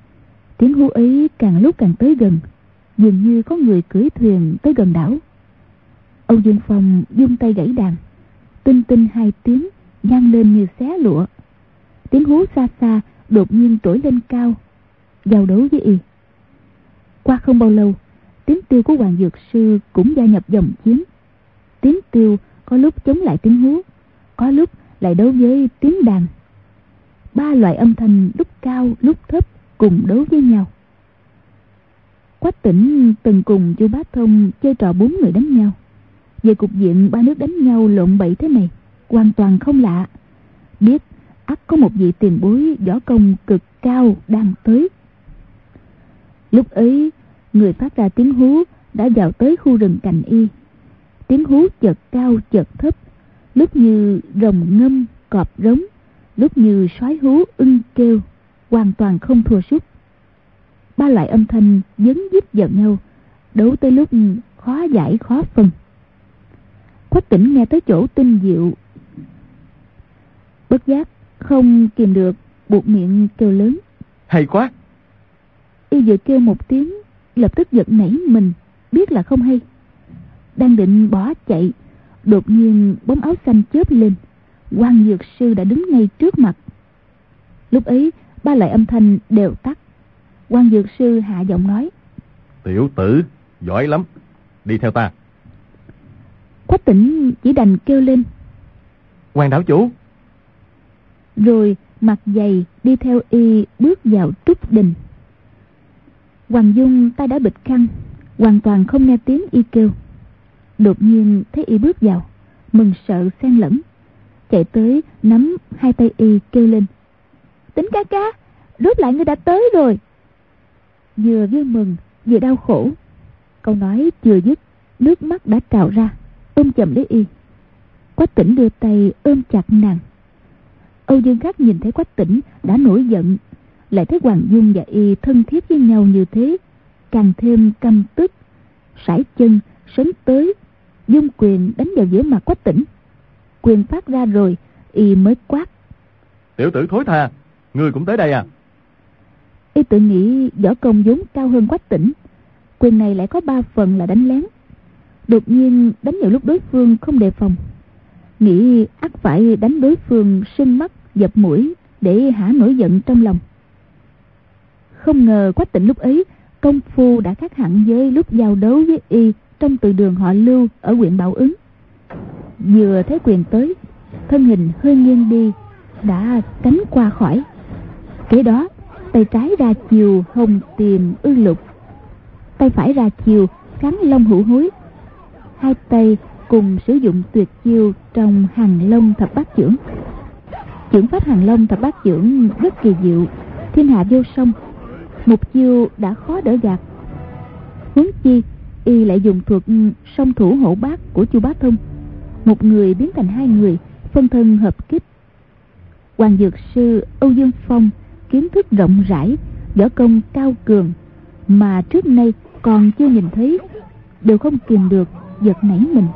Tiếng hú ấy càng lúc càng tới gần, dường như có người cưỡi thuyền tới gần đảo. Âu Dương Phong vung tay gãy đàn, tinh tinh hai tiếng vang lên như xé lụa. Tiếng hú xa xa đột nhiên trỗi lên cao, giao đấu với y. Qua không bao lâu, tiếng tiêu của Hoàng Dược Sư cũng gia nhập dòng chiến. Tiếng tiêu có lúc chống lại tiếng hú, có lúc lại đấu với tiếng đàn. Ba loại âm thanh lúc cao lúc thấp cùng đấu với nhau. Quách Tỉnh từng cùng Chu Bá Thông chơi trò bốn người đánh nhau. Về cục diện ba nước đánh nhau lộn bậy thế này, hoàn toàn không lạ. Biết ắt có một vị tiền bối võ công cực cao đang tới. Lúc ấy, người phát ra tiếng hú đã vào tới khu rừng cạnh y. Tiếng hú chợt cao chợt thấp, lúc như rồng ngâm cọp rống, lúc như sói hú ưng kêu, hoàn toàn không thua sút. Ba loại âm thanh dấn díp vào nhau, đấu tới lúc khó giải khó phân. Quách Tỉnh nghe tới chỗ tinh diệu, bất giác không kìm được, buột miệng kêu lớn: Hay quá! Y vừa kêu một tiếng, lập tức giật nảy mình, biết là không hay. Đang định bỏ chạy, đột nhiên bóng áo xanh chớp lên, Hoàng Dược Sư đã đứng ngay trước mặt. Lúc ấy ba loại âm thanh đều tắt. Hoàng Dược Sư hạ giọng nói: Tiểu tử giỏi lắm, đi theo ta. Quách Tỉnh chỉ đành kêu lên: Hoàng đảo chủ! Rồi mặt dày đi theo y bước vào trúc đình. Hoàng Dung tay đã bịt khăn, hoàn toàn không nghe tiếng y kêu. Đột nhiên thấy y bước vào, mừng sợ xen lẫn, chạy tới nắm hai tay y kêu lên: Tỉnh ca ca, rốt lại ngươi đã tới rồi. Vừa vui mừng vừa đau khổ. Câu nói chưa dứt, nước mắt đã trào ra, ôm chầm lấy y. Quách Tỉnh đưa tay ôm chặt nàng. Âu Dương Khắc nhìn thấy Quách Tỉnh đã nổi giận, lại thấy Hoàng Dung và y thân thiết với nhau như thế, càng thêm căm tức, sải chân sấn tới, dung quyền đánh vào giữa mặt Quách Tỉnh. Quyền phát ra rồi, y mới quát: Tiểu tử thối tha, ngươi cũng tới đây à? Y tự nghĩ võ công vốn cao hơn Quách Tỉnh, quyền này lại có ba phần là đánh lén. Đột nhiên đánh vào lúc đối phương không đề phòng, nghĩ ắt phải đánh đối phương sưng mắt dập mũi để hả nổi giận trong lòng. Không ngờ Quách Tỉnh lúc ấy công phu đã khác hẳn với lúc giao đấu với y trong từ đường họ Lưu ở huyện Bảo Ứng. Vừa thấy quyền tới, thân hình hơi nghiêng đi, đã tránh qua khỏi. Kế đó tay trái ra chiều hồng tìm ư lục, tay phải ra chiều kháng long hữu hối. Hai tay cùng sử dụng tuyệt chiêu trong Hàn Long thập bát chưởng. Chưởng pháp Hàn Long thập bát chưởng rất kỳ diệu, thiên hạ vô song, một chiêu đã khó đỡ gạt. Huống chi y lại dùng thuật song thủ hổ bát của Chu Bá Thông, một người biến thành hai người, phân thân hợp kích. Hoàng Dược Sư Âu Dương Phong kiến thức rộng rãi, võ công cao cường mà trước nay còn chưa nhìn thấy, đều không kìm được giật nảy mình.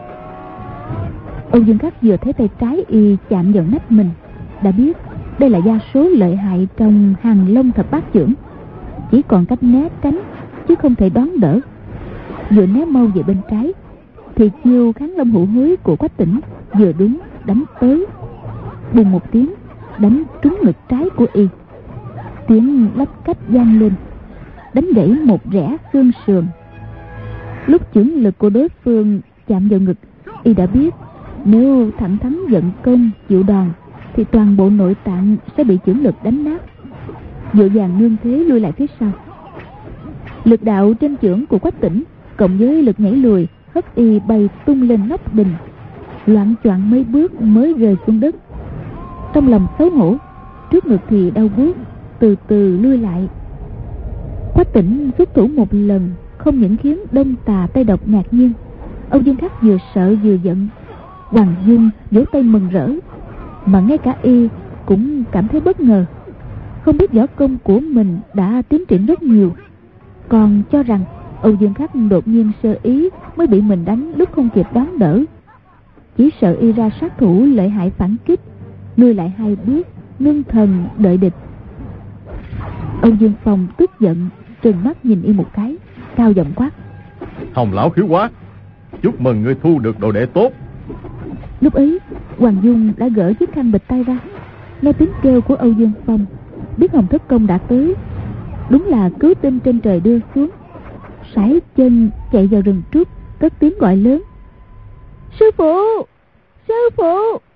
Âu Dương Khắc vừa thấy tay trái y chạm vào nách mình, đã biết đây là gia số lợi hại trong Hàn Long thập bát chưởng, chỉ còn cách né tránh chứ không thể đón đỡ. Vừa né mau về bên trái thì chiêu kháng long hữu hối của Quách Tỉnh vừa đúng đánh tới, bùng một tiếng đánh trúng ngực trái của y. Tiếng lách cách vang lên, đánh gãy một rẽ xương sườn. Lúc chưởng lực của đối phương chạm vào ngực, y đã biết nếu thẳng thắn giận công chịu đòn thì toàn bộ nội tạng sẽ bị chưởng lực đánh nát. Vội vàng nương thế lui lại phía sau. Lực đạo trên chưởng của Quách Tỉnh cộng với lực nhảy lùi hất y bay tung lên nóc đình, loạng choạng mấy bước mới rơi xuống đất. Trong lòng xấu hổ, trước ngực thì đau buốt, từ từ lui lại. Quách Tỉnh xuất thủ một lần không những khiến đông tà tây độc ngạc nhiên, Âu Dương Khắc vừa sợ vừa giận. Hoàng Dung vỗ tay mừng rỡ, mà ngay cả y cũng cảm thấy bất ngờ, không biết võ công của mình đã tiến triển rất nhiều, còn cho rằng Âu Dương Khắc đột nhiên sơ ý mới bị mình đánh lúc không kịp đón đỡ. Chỉ sợ y ra sát thủ lợi hại phản kích, lùi lại hai bước ngưng thần đợi địch. Âu Dương Phong tức giận, trừng mắt nhìn y một cái, cao giọng quát: Hồng lão khiếu quá, chúc mừng ngươi thu được đồ đệ tốt. Lúc ấy Hoàng Dung đã gỡ chiếc khăn bịt tay ra, nghe tiếng kêu của Âu Dương Phong, biết Hồng Thất Công đã tới. Đúng là cứu tinh trên trời đưa xuống, sải chân chạy vào rừng trúc, cất tiếng gọi lớn: Sư phụ, sư phụ.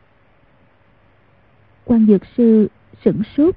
Quan Dược Sư sửng sốt.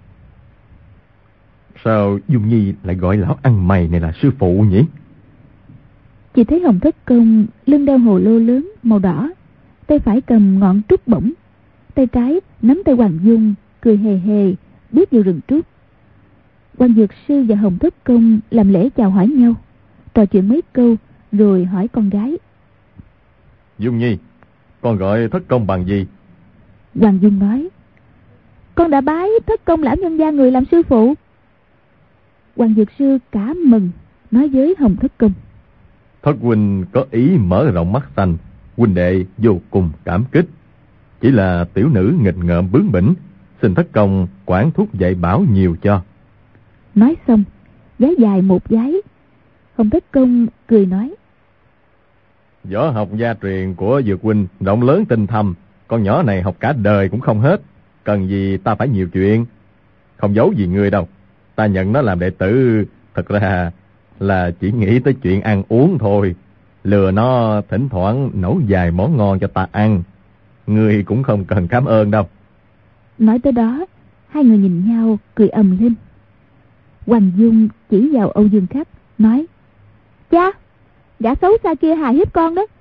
Sao Dung Nhi lại gọi lão ăn mày này là sư phụ nhỉ? Chỉ thấy Hồng Thất Công lưng đeo hồ lô lớn màu đỏ, tay phải cầm ngọn trúc bổng, tay trái nắm tay Hoàng Dung, cười hề hề bước vào rừng trúc. Quan Dược Sư và Hồng Thất Công làm lễ chào hỏi nhau, trò chuyện mấy câu rồi hỏi con gái: Dung Nhi, con gọi Thất Công bằng gì? Hoàng Dung nói: Con đã bái Thất Công lão nhân gia người làm sư phụ. Quan Dược Sư cả mừng, nói với Hồng Thất Công: Thất huynh có ý mở rộng mắt xanh, huynh đệ vô cùng cảm kích. Chỉ là tiểu nữ nghịch ngợm bướng bỉnh, xin Thất Công quản thúc dạy bảo nhiều cho. Nói xong vái dài một vái. Hồng Thất Công cười nói: Võ học gia truyền của Dược huynh rộng lớn tinh thâm, con nhỏ này học cả đời cũng không hết, cần gì ta phải nhiều chuyện. Không giấu gì người đâu, ta nhận nó làm đệ tử thật ra là chỉ nghĩ tới chuyện ăn uống thôi, lừa nó thỉnh thoảng nấu vài món ngon cho ta ăn. Ngươi cũng không cần cảm ơn đâu. Nói tới đó, hai người nhìn nhau cười ầm lên. Hoàng Dung chỉ vào Âu Dương Khắc nói: Cha, gã xấu xa kia hài hiếp con đó.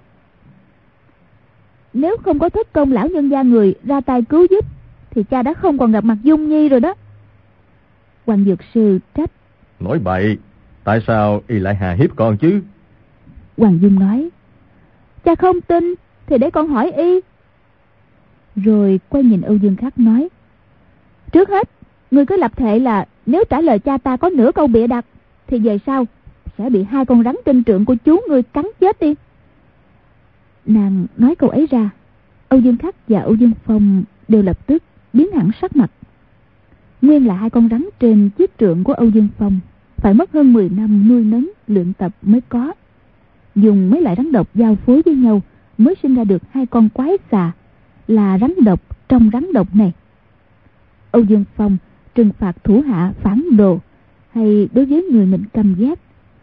Nếu không có Thất Công lão nhân gia người ra tay cứu giúp thì cha đã không còn gặp mặt Dung Nhi rồi đó. Quan Dược Sư trách: Nói bậy, tại sao y lại hà hiếp con chứ? Hoàng Dung nói: Cha không tin thì để con hỏi y. Rồi quay nhìn Âu Dương Khắc nói: Trước hết ngươi cứ lập thệ là nếu trả lời cha ta có nửa câu bịa đặt thì về sau sẽ bị hai con rắn trên trượng của chú ngươi cắn chết đi. Nàng nói câu ấy ra, Âu Dương Khắc và Âu Dương Phong đều lập tức biến hẳn sắc mặt. Nguyên là hai con rắn trên chiếc trượng của Âu Dương Phong phải mất hơn mười năm nuôi nấng luyện tập mới có. Dùng mấy loại rắn độc giao phối với nhau mới sinh ra được hai con quái xà là rắn độc trong rắn độc này. Âu Dương Phong trừng phạt thủ hạ phản đồ hay đối với người mình căm ghét,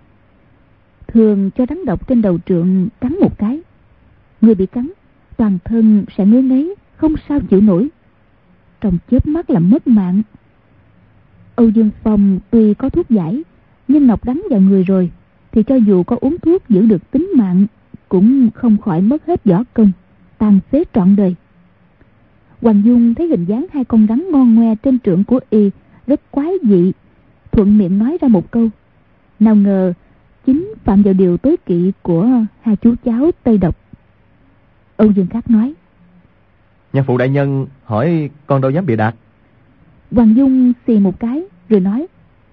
thường cho rắn độc trên đầu trượng cắn một cái, người bị cắn toàn thân sẽ ngứa ngáy không sao chịu nổi, trong chớp mắt là mất mạng. Âu Dương Phong tuy có thuốc giải, nhưng nọc đắng vào người rồi thì cho dù có uống thuốc giữ được tính mạng cũng không khỏi mất hết võ công, tàn phế trọn đời. Hoàng Dung thấy hình dáng hai con rắn ngon ngoe trên trượng của y rất quái dị, thuận miệng nói ra một câu, nào ngờ chính phạm vào điều tối kỵ của hai chú cháu Tây Độc. Âu Dương Khắc nói: Nhà phụ đại nhân hỏi con đâu dám bịa đặt. Hoàng Dung xì một cái rồi nói: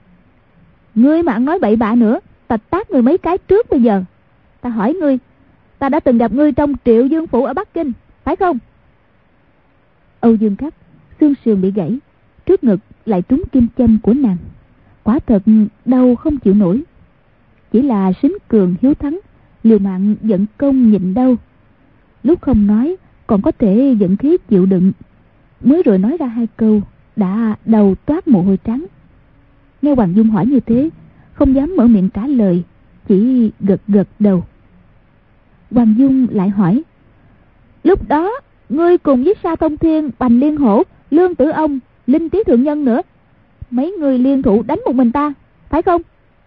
Ngươi mà ăn nói bậy bạ nữa, ta tát ngươi mấy cái trước bây giờ. Ta hỏi ngươi, ta đã từng gặp ngươi trong Triệu Dương phủ ở Bắc Kinh, phải không? Âu Dương Khắc xương sườn bị gãy, trước ngực lại trúng kim châm của nàng, quả thật đau không chịu nổi. Chỉ là sính cường hiếu thắng, liều mạng giận công nhịn đau, lúc không nói còn có thể giận khí chịu đựng, mới rồi nói ra hai câu đã đầu toát mồ hôi trắng. Nghe Hoàng Dung hỏi như thế, không dám mở miệng trả lời, chỉ gật gật đầu. Hoàng Dung lại hỏi: Lúc đó ngươi cùng với Sa Thông Thiên, Bành Liên Hổ, Lương Tử Ông, Linh Tý Thượng Nhân nữa, mấy người liên thủ đánh một mình ta, phải không?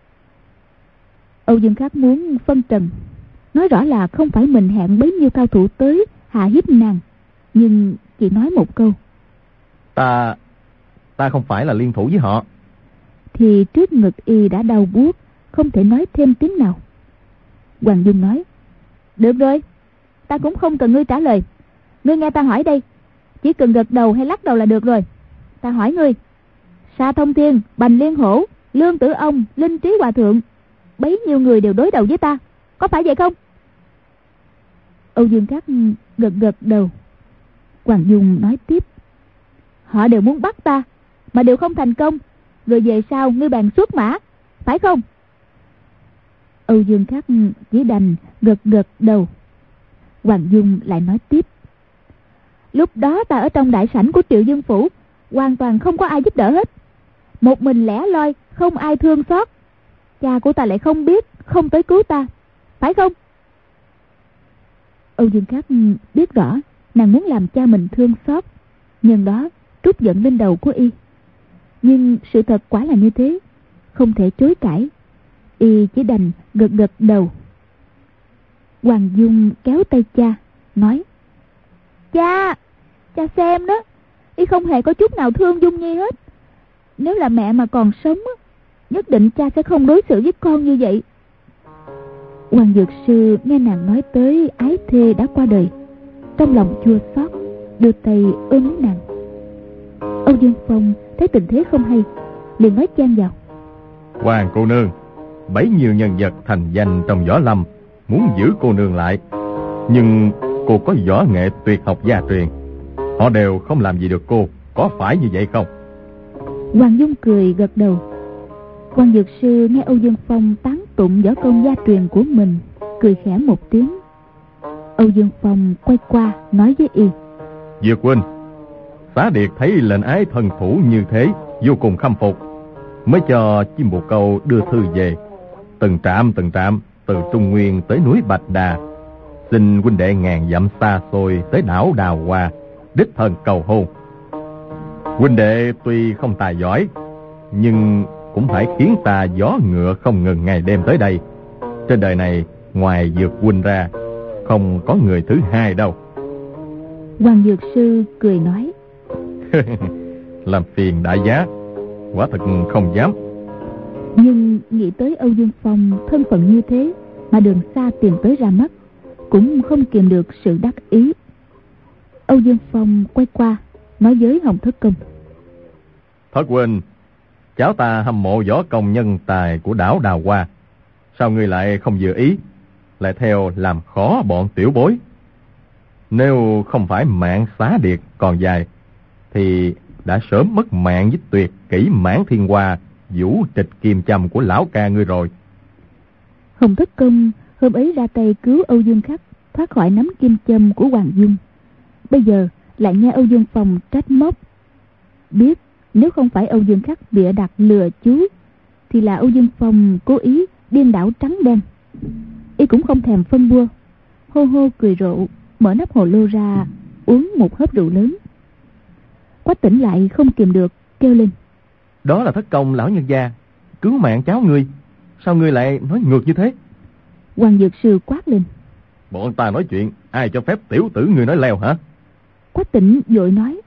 Âu Dương Khắc muốn phân trần, nói rõ là không phải mình hẹn bấy nhiêu cao thủ tới hạ hiếp nàng, nhưng chỉ nói một câu: Ta, ta không phải là liên thủ với họ. Thì trước ngực y đã đau buốt, không thể nói thêm tiếng nào. Hoàng Dung nói: Được rồi, ta cũng không cần ngươi trả lời. Ngươi nghe ta hỏi đây, chỉ cần gật đầu hay lắc đầu là được rồi. Ta hỏi ngươi, Sa Thông Thiên, Bành Liên Hổ, Lương Tử Ông, Linh Trí Hòa Thượng, bấy nhiêu người đều đối đầu với ta, có phải vậy không? Âu Dương Khắc gật gật đầu. Hoàng Dung nói tiếp: Họ đều muốn bắt ta, mà đều không thành công, rồi về sau ngươi bàn xuất mã, phải không? Âu Dương Khắc chỉ đành gật gật đầu. Hoàng Dung lại nói tiếp: lúc đó ta ở trong đại sảnh của Triệu Dương phủ, hoàn toàn không có ai giúp đỡ hết, một mình lẻ loi, không ai thương xót. Cha của ta lại không biết, không tới cứu ta, phải không? Âu Dương Khắc biết rõ nàng muốn làm cha mình thương xót, nhân đó trút giận lên đầu của y. Nhưng sự thật quả là như thế, không thể chối cãi. Y chỉ đành gật gật đầu. Hoàng Dung kéo tay cha, nói: Cha, cha xem đó, y không hề có chút nào thương Dung Nhi hết. Nếu là mẹ mà còn sống, nhất định cha sẽ không đối xử với con như vậy. Hoàng Dược Sư nghe nàng nói tới ái thê đã qua đời, trong lòng chua xót, đưa tay ôm lấy nàng. Âu Dương Phong thấy tình thế không hay, liền nói chen vào: Hoàng cô nương, bấy nhiêu nhân vật thành danh trong võ lâm muốn giữ cô nương lại, nhưng cô có võ nghệ tuyệt học gia truyền, họ đều không làm gì được cô, có phải như vậy không? Hoàng Dung cười gật đầu. Hoàng Dược Sư nghe Âu Dương Phong tán tụng võ công gia truyền của mình, cười khẽ một tiếng. Âu Dương Phong quay qua nói với y: Dược huynh, Xá Điệt thấy lệnh ái thần thủ như thế vô cùng khâm phục, mới cho chim bồ câu đưa thư về, từng trạm từng trạm từ Trung Nguyên tới núi Bạch Đà, xin huynh đệ ngàn dặm xa xôi tới đảo Đào Hoa đích thân cầu hôn. Huynh đệ tuy không tài giỏi, nhưng cũng phải khiến ta gió ngựa không ngừng ngày đêm tới đây. Trên đời này ngoài Dược huynh ra, không có người thứ hai đâu. Hoàng Dược Sư cười nói: Làm phiền đại giá, quả thật không dám. Nhưng nghĩ tới Âu Dương Phong thân phận như thế mà đường xa tìm tới ra mắt, cũng không kiềm được sự đắc ý. Âu Dương Phong quay qua nói với Hồng Thất Công: Thất huynh, cháu ta hâm mộ võ công nhân tài của đảo Đào Hoa, sao ngươi lại không vừa ý, lại theo làm khó bọn tiểu bối? Nếu không phải mạng Xá Điệt còn dài, thì đã sớm mất mạng với tuyệt kỹ Mãn Thiên Hoa, vũ trịch kim châm của lão ca ngươi rồi. Hồng Thất Công hôm ấy ra tay cứu Âu Dương Khắc thoát khỏi nắm kim châm của Hoàng Dung, bây giờ lại nghe Âu Dương Phong trách móc. Biết nếu không phải Âu Dương Khắc bịa đặt lừa chú, thì là Âu Dương Phong cố ý điên đảo trắng đen. Y cũng không thèm phân bua, hô hô cười rộ, mở nắp hồ lô ra uống một hớp rượu lớn. Quách Tỉnh lại không kìm được kêu lên: Đó là thất công lão nhân gia cứu mạng cháu ngươi, sao ngươi lại nói ngược như thế? Hoàng Dược Sư quát lên: Bọn ta nói chuyện, ai cho phép tiểu tử ngươi nói leo hả? Quách Tỉnh vội nói: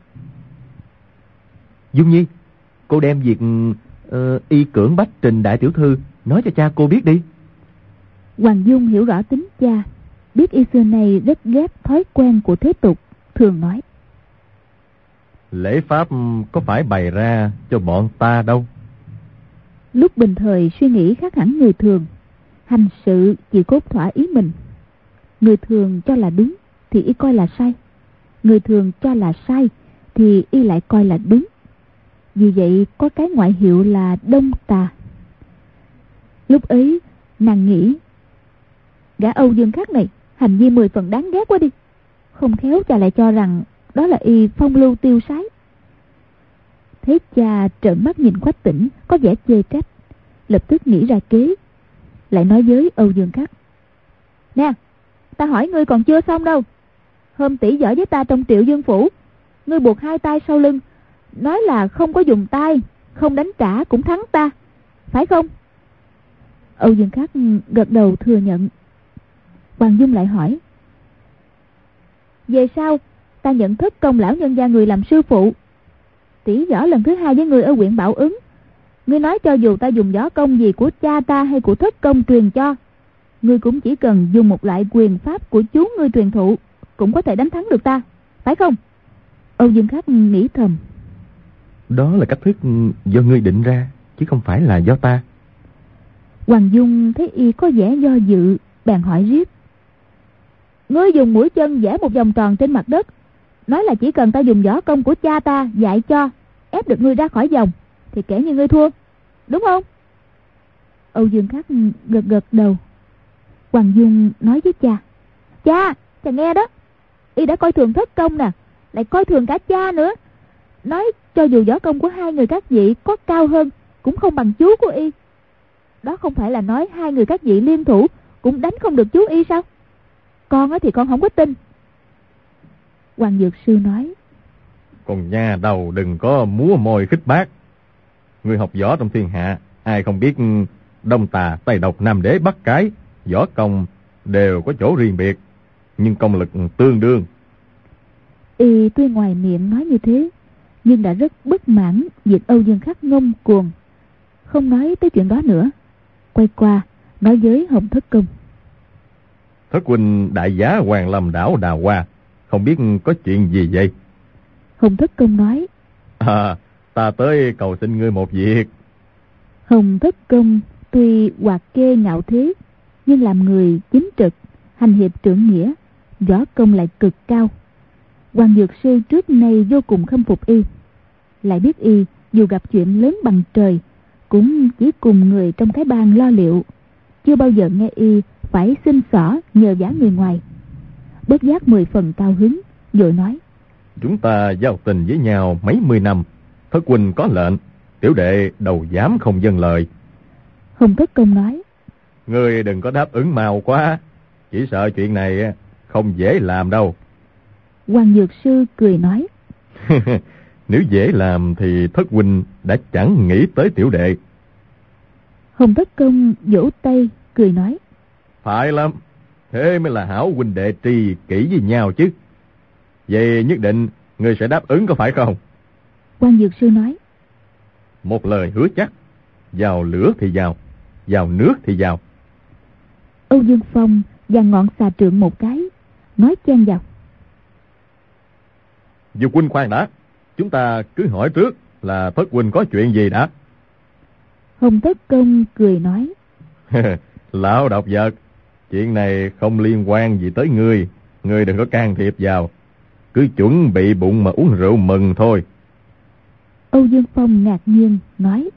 Dung Nhi, cô đem việc uh, y cưỡng bách Trình đại tiểu thư nói cho cha cô biết đi. Hoàng Dung hiểu rõ tính cha, biết y xưa này rất ghét thói quen của thế tục, thường nói: Lễ pháp có phải bày ra cho bọn ta đâu. Lúc bình thời suy nghĩ khác hẳn người thường, hành sự chỉ cốt thỏa ý mình. Người thường cho là đúng thì y coi là sai, người thường cho là sai thì y lại coi là đúng. Vì vậy có cái ngoại hiệu là Đông Tà. Lúc ấy nàng nghĩ, gã Âu Dương Khắc này hành vi mười phần đáng ghét quá đi, không khéo cha lại cho rằng đó là y phong lưu tiêu sái. Thấy cha trợn mắt nhìn Quách Tỉnh có vẻ chê trách, lập tức nghĩ ra kế, lại nói với Âu Dương Khắc: Nè, ta hỏi ngươi còn chưa xong đâu. Hôm tỷ võ với ta trong Triệu Dương phủ, ngươi buộc hai tay sau lưng, nói là không có dùng tay, không đánh trả cũng thắng ta, phải không? Âu Dương Khắc gật đầu thừa nhận. Hoàng Dung lại hỏi: Về sau ta nhận Thất Công lão nhân gia người làm sư phụ, tỷ võ lần thứ hai với người ở huyện Bảo Ứng, ngươi nói cho dù ta dùng võ công gì của cha ta hay của Thất Công truyền cho, ngươi cũng chỉ cần dùng một loại quyền pháp của chú ngươi truyền thụ, cũng có thể đánh thắng được ta, phải không? Âu Dương Khắc nghĩ thầm: Đó là cách thuyết do ngươi định ra, chứ không phải là do ta. Hoàng Dung thấy y có vẻ do dự, bèn hỏi riết: Ngươi dùng mũi chân vẽ một vòng tròn trên mặt đất, nói là chỉ cần ta dùng võ công của cha ta dạy cho, ép được ngươi ra khỏi vòng, thì kể như ngươi thua, đúng không? Âu Dương Khắc gật gật đầu. Hoàng Dung nói với cha: Cha, cha nghe đó, y đã coi thường Thất Công nè, lại coi thường cả cha nữa. Nói cho dù võ công của hai người các vị có cao hơn cũng không bằng chú của y. Đó không phải là nói hai người các vị liên thủ cũng đánh không được chú y sao? Con thì con không có tin. Hoàng Dược Sư nói: Còn nhà đầu đừng có múa môi khích bác. Người học võ trong thiên hạ, ai không biết Đông Tà, Tây Độc, Nam Đế, Bắc Cái, võ công đều có chỗ riêng biệt, nhưng công lực tương đương. Y tuy ngoài miệng nói như thế, nhưng đã rất bất mãn việc Âu Dương Khắc ngông cuồng, không nói tới chuyện đó nữa. Quay qua nói với Hồng Thất Công: Thất huynh đại giá Hoàng Lâm đảo Đào Hoa, không biết có chuyện gì vậy? Hồng Thất Công nói: À, ta tới cầu xin ngươi một việc. Hồng Thất Công tuy hoạt kê ngạo thế, nhưng làm người chính trực, hành hiệp trưởng nghĩa, võ công lại cực cao. Hoàng Dược Sư trước nay vô cùng khâm phục y, lại biết y dù gặp chuyện lớn bằng trời cũng chỉ cùng người trong cái bang lo liệu, chưa bao giờ nghe y phải xin xỏ nhờ vả người ngoài. Bất giác mười phần cao hứng, vội nói: Chúng ta giao tình với nhau mấy mươi năm, Thất huynh có lệnh, tiểu đệ đầu dám không dâng lời. Hồng Thất Công nói: Ngươi đừng có đáp ứng mau quá, chỉ sợ chuyện này không dễ làm đâu. Hoàng Dược Sư cười nói: Nếu dễ làm thì Thất huynh đã chẳng nghĩ tới tiểu đệ. Hồng Thất Công vỗ tay cười nói: Phải lắm, thế mới là hảo huynh đệ tri kỷ với nhau chứ. Vậy nhất định ngươi sẽ đáp ứng có phải không? Hoàng Dược Sư nói: Một lời hứa chắc, vào lửa thì vào, vào nước thì vào. Âu Dương Phong giằng ngọn xà trượng một cái, nói chen vào: Dược huynh khoan đã, chúng ta cứ hỏi trước là Thất huynh có chuyện gì đã. Hồng Thất Công cười nói: Lão độc vật, chuyện này không liên quan gì tới ngươi, ngươi đừng có can thiệp vào, cứ chuẩn bị bụng mà uống rượu mừng thôi. Âu Dương Phong ngạc nhiên nói: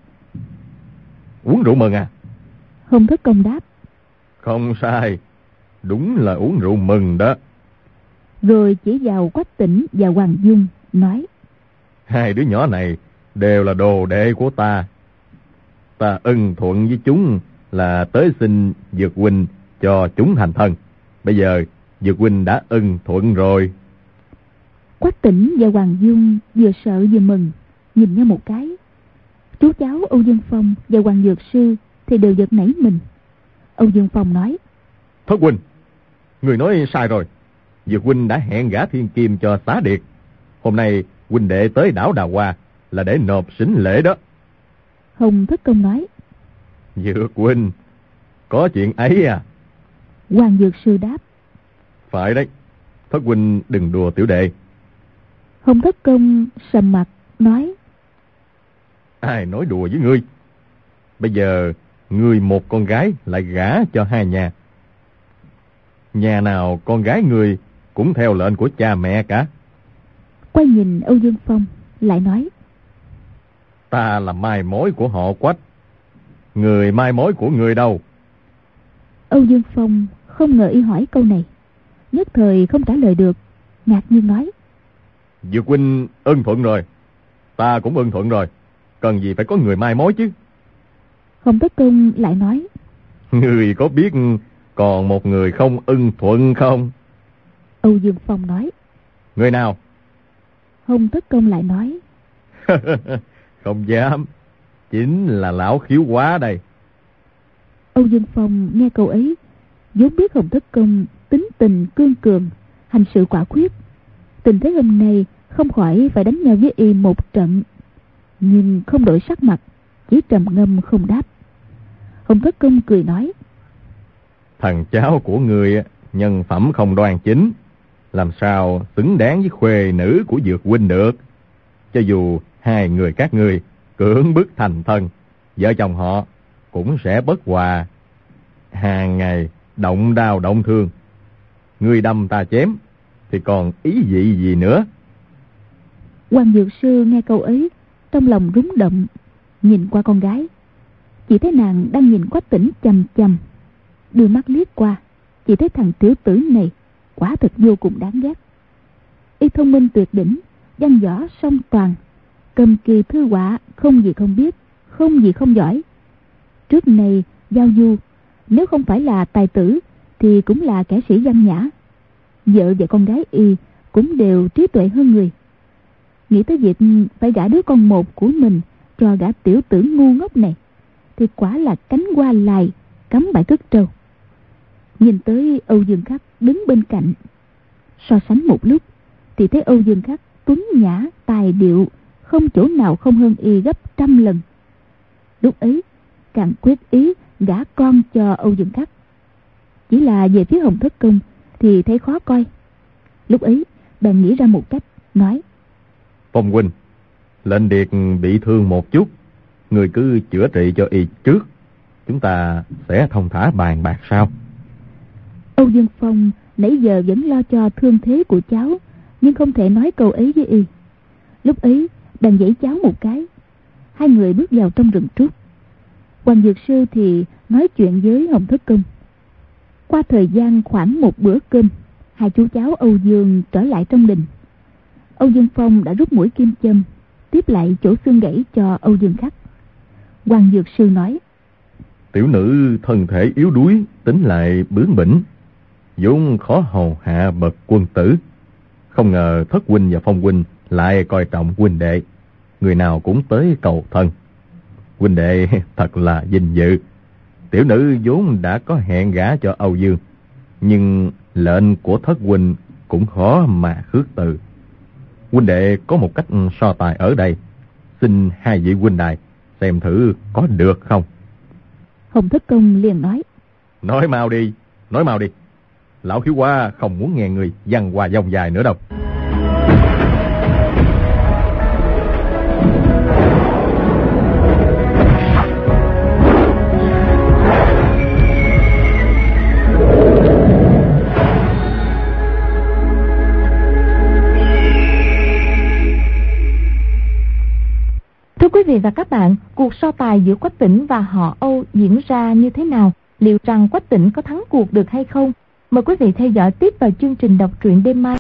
Uống rượu mừng à? Hồng Thất Công đáp: Không sai, đúng là uống rượu mừng đó. Rồi chỉ vào Quách Tĩnh và Hoàng Dung nói: Hai đứa nhỏ này đều là đồ đệ của ta. Ta ưng thuận với chúng là tới xin Dược huynh cho chúng thành thân. Bây giờ Dược huynh đã ưng thuận rồi. Quách Tĩnh và Hoàng Dung vừa sợ vừa mừng, nhìn nhau một cái. Chú cháu Âu Dương Phong và Hoàng Dược Sư thì đều giật nảy mình. Âu Dương Phong nói: Thất huynh, người nói sai rồi. Dược huynh đã hẹn gả Thiên Kim cho Xá Điệt. Hôm nay huynh đệ tới đảo Đào Hoa là để nộp sính lễ đó. Hồng Thất Công nói: Dược huynh, có chuyện ấy à? Hoàng Dược Sư đáp: Phải đấy, Thất huynh đừng đùa tiểu đệ. Hồng Thất Công sầm mặt nói: Ai nói đùa với ngươi? Bây giờ ngươi một con gái lại gả cho hai nhà. Nhà nào con gái ngươi cũng theo lệnh của cha mẹ cả. Quay nhìn Âu Dương Phong lại nói: Ta là mai mối của họ Quách, người mai mối của người đâu? Âu Dương Phong không ngờ y hỏi câu này, nhất thời không trả lời được, ngạc nhiên nói: Dược huynh ưng thuận rồi, ta cũng ưng thuận rồi, cần gì phải có người mai mối chứ? Hồng Tất Công lại nói: Người có biết còn một người không ưng thuận không? Âu Dương Phong nói: Người nào? Hồng Tất Công lại nói: Không dám, chính là lão Khiếu Quá đây. Âu Dương Phong nghe câu ấy, vốn biết Hồng Tất Công tính tình cương cường, hành sự quả quyết, tình thế hôm nay không khỏi phải đánh nhau với y một trận, nhưng không đổi sắc mặt, chỉ trầm ngâm không đáp. Hồng Tất Công cười nói: Thằng cháu của người nhân phẩm không đoan chính, làm sao xứng đáng với khuê nữ của Dược huynh được. Cho dù hai người các ngươi cưỡng bức thành thân, vợ chồng họ cũng sẽ bất hòa, hàng ngày động đao động thương. Ngươi đâm ta chém thì còn ý vị gì nữa? Hoàng Dược Sư nghe câu ấy, trong lòng rúng động, nhìn qua con gái, chỉ thấy nàng đang nhìn Quách Tĩnh chằm chằm. Đưa mắt liếc qua, chỉ thấy thằng tiểu tử này quả thật vô cùng đáng ghét. Y thông minh tuyệt đỉnh, văn võ song toàn, cầm kỳ thư họa không gì không biết, không gì không giỏi. Trước này giao du, nếu không phải là tài tử thì cũng là kẻ sĩ văn nhã. Vợ và con gái Y cũng đều trí tuệ hơn người. Nghĩ tới việc phải gả đứa con một của mình cho gã tiểu tử ngu ngốc này thì quả là cánh hoa lài cắm bãi cất trâu. Nhìn tới Âu Dương Khắc đứng bên cạnh, so sánh một lúc thì thấy Âu Dương Khắc tuấn nhã tài điệu, không chỗ nào không hơn Y gấp trăm lần. Lúc ấy càng quyết ý gả con cho Âu Dương Khắc. Chỉ là về phía Hồng Thất Công thì thấy khó coi. Lúc ấy bèn nghĩ ra một cách, nói: Phong huynh, lệnh Điệt bị thương một chút, người cứ chữa trị cho Y trước, chúng ta sẽ thông thả bàn bạc sau. Âu Dương Phong nãy giờ vẫn lo cho thương thế của cháu, nhưng không thể nói câu ấy với Y. Lúc ấy bèn giãy cháu một cái, hai người bước vào trong rừng trúc. Hoàng Dược Sư thì nói chuyện với Hồng Thất Công. Qua thời gian khoảng một bữa cơm, hai chú cháu Âu Dương trở lại trong đình. Âu Dương Phong đã rút mũi kim châm, tiếp lại chỗ xương gãy cho Âu Dương Khắc. Hoàng Dược Sư nói: Tiểu nữ thân thể yếu đuối, tính lại bướng bỉnh, vốn khó hầu hạ bậc quân tử. Không ngờ Thất huynh và Phong huynh lại coi trọng huynh đệ, người nào cũng tới cầu thân. Huynh đệ thật là vinh dự. Tiểu nữ vốn đã có hẹn gả cho Âu Dương, nhưng lệnh của Thất huynh cũng khó mà khước từ. Huynh đệ có một cách so tài ở đây, xin hai vị huynh đài xem thử có được không. Hồng Thất Công liền nói: Nói mau đi, nói mau đi. Lão Khiếu Hoa không muốn nghe người văn hoa dông dài nữa đâu. Thưa quý vị và các bạn, cuộc so tài giữa Quách Tĩnh và họ Âu diễn ra như thế nào? Liệu rằng Quách Tĩnh có thắng cuộc được hay không? Mời quý vị theo dõi tiếp vào chương trình đọc truyện đêm mai.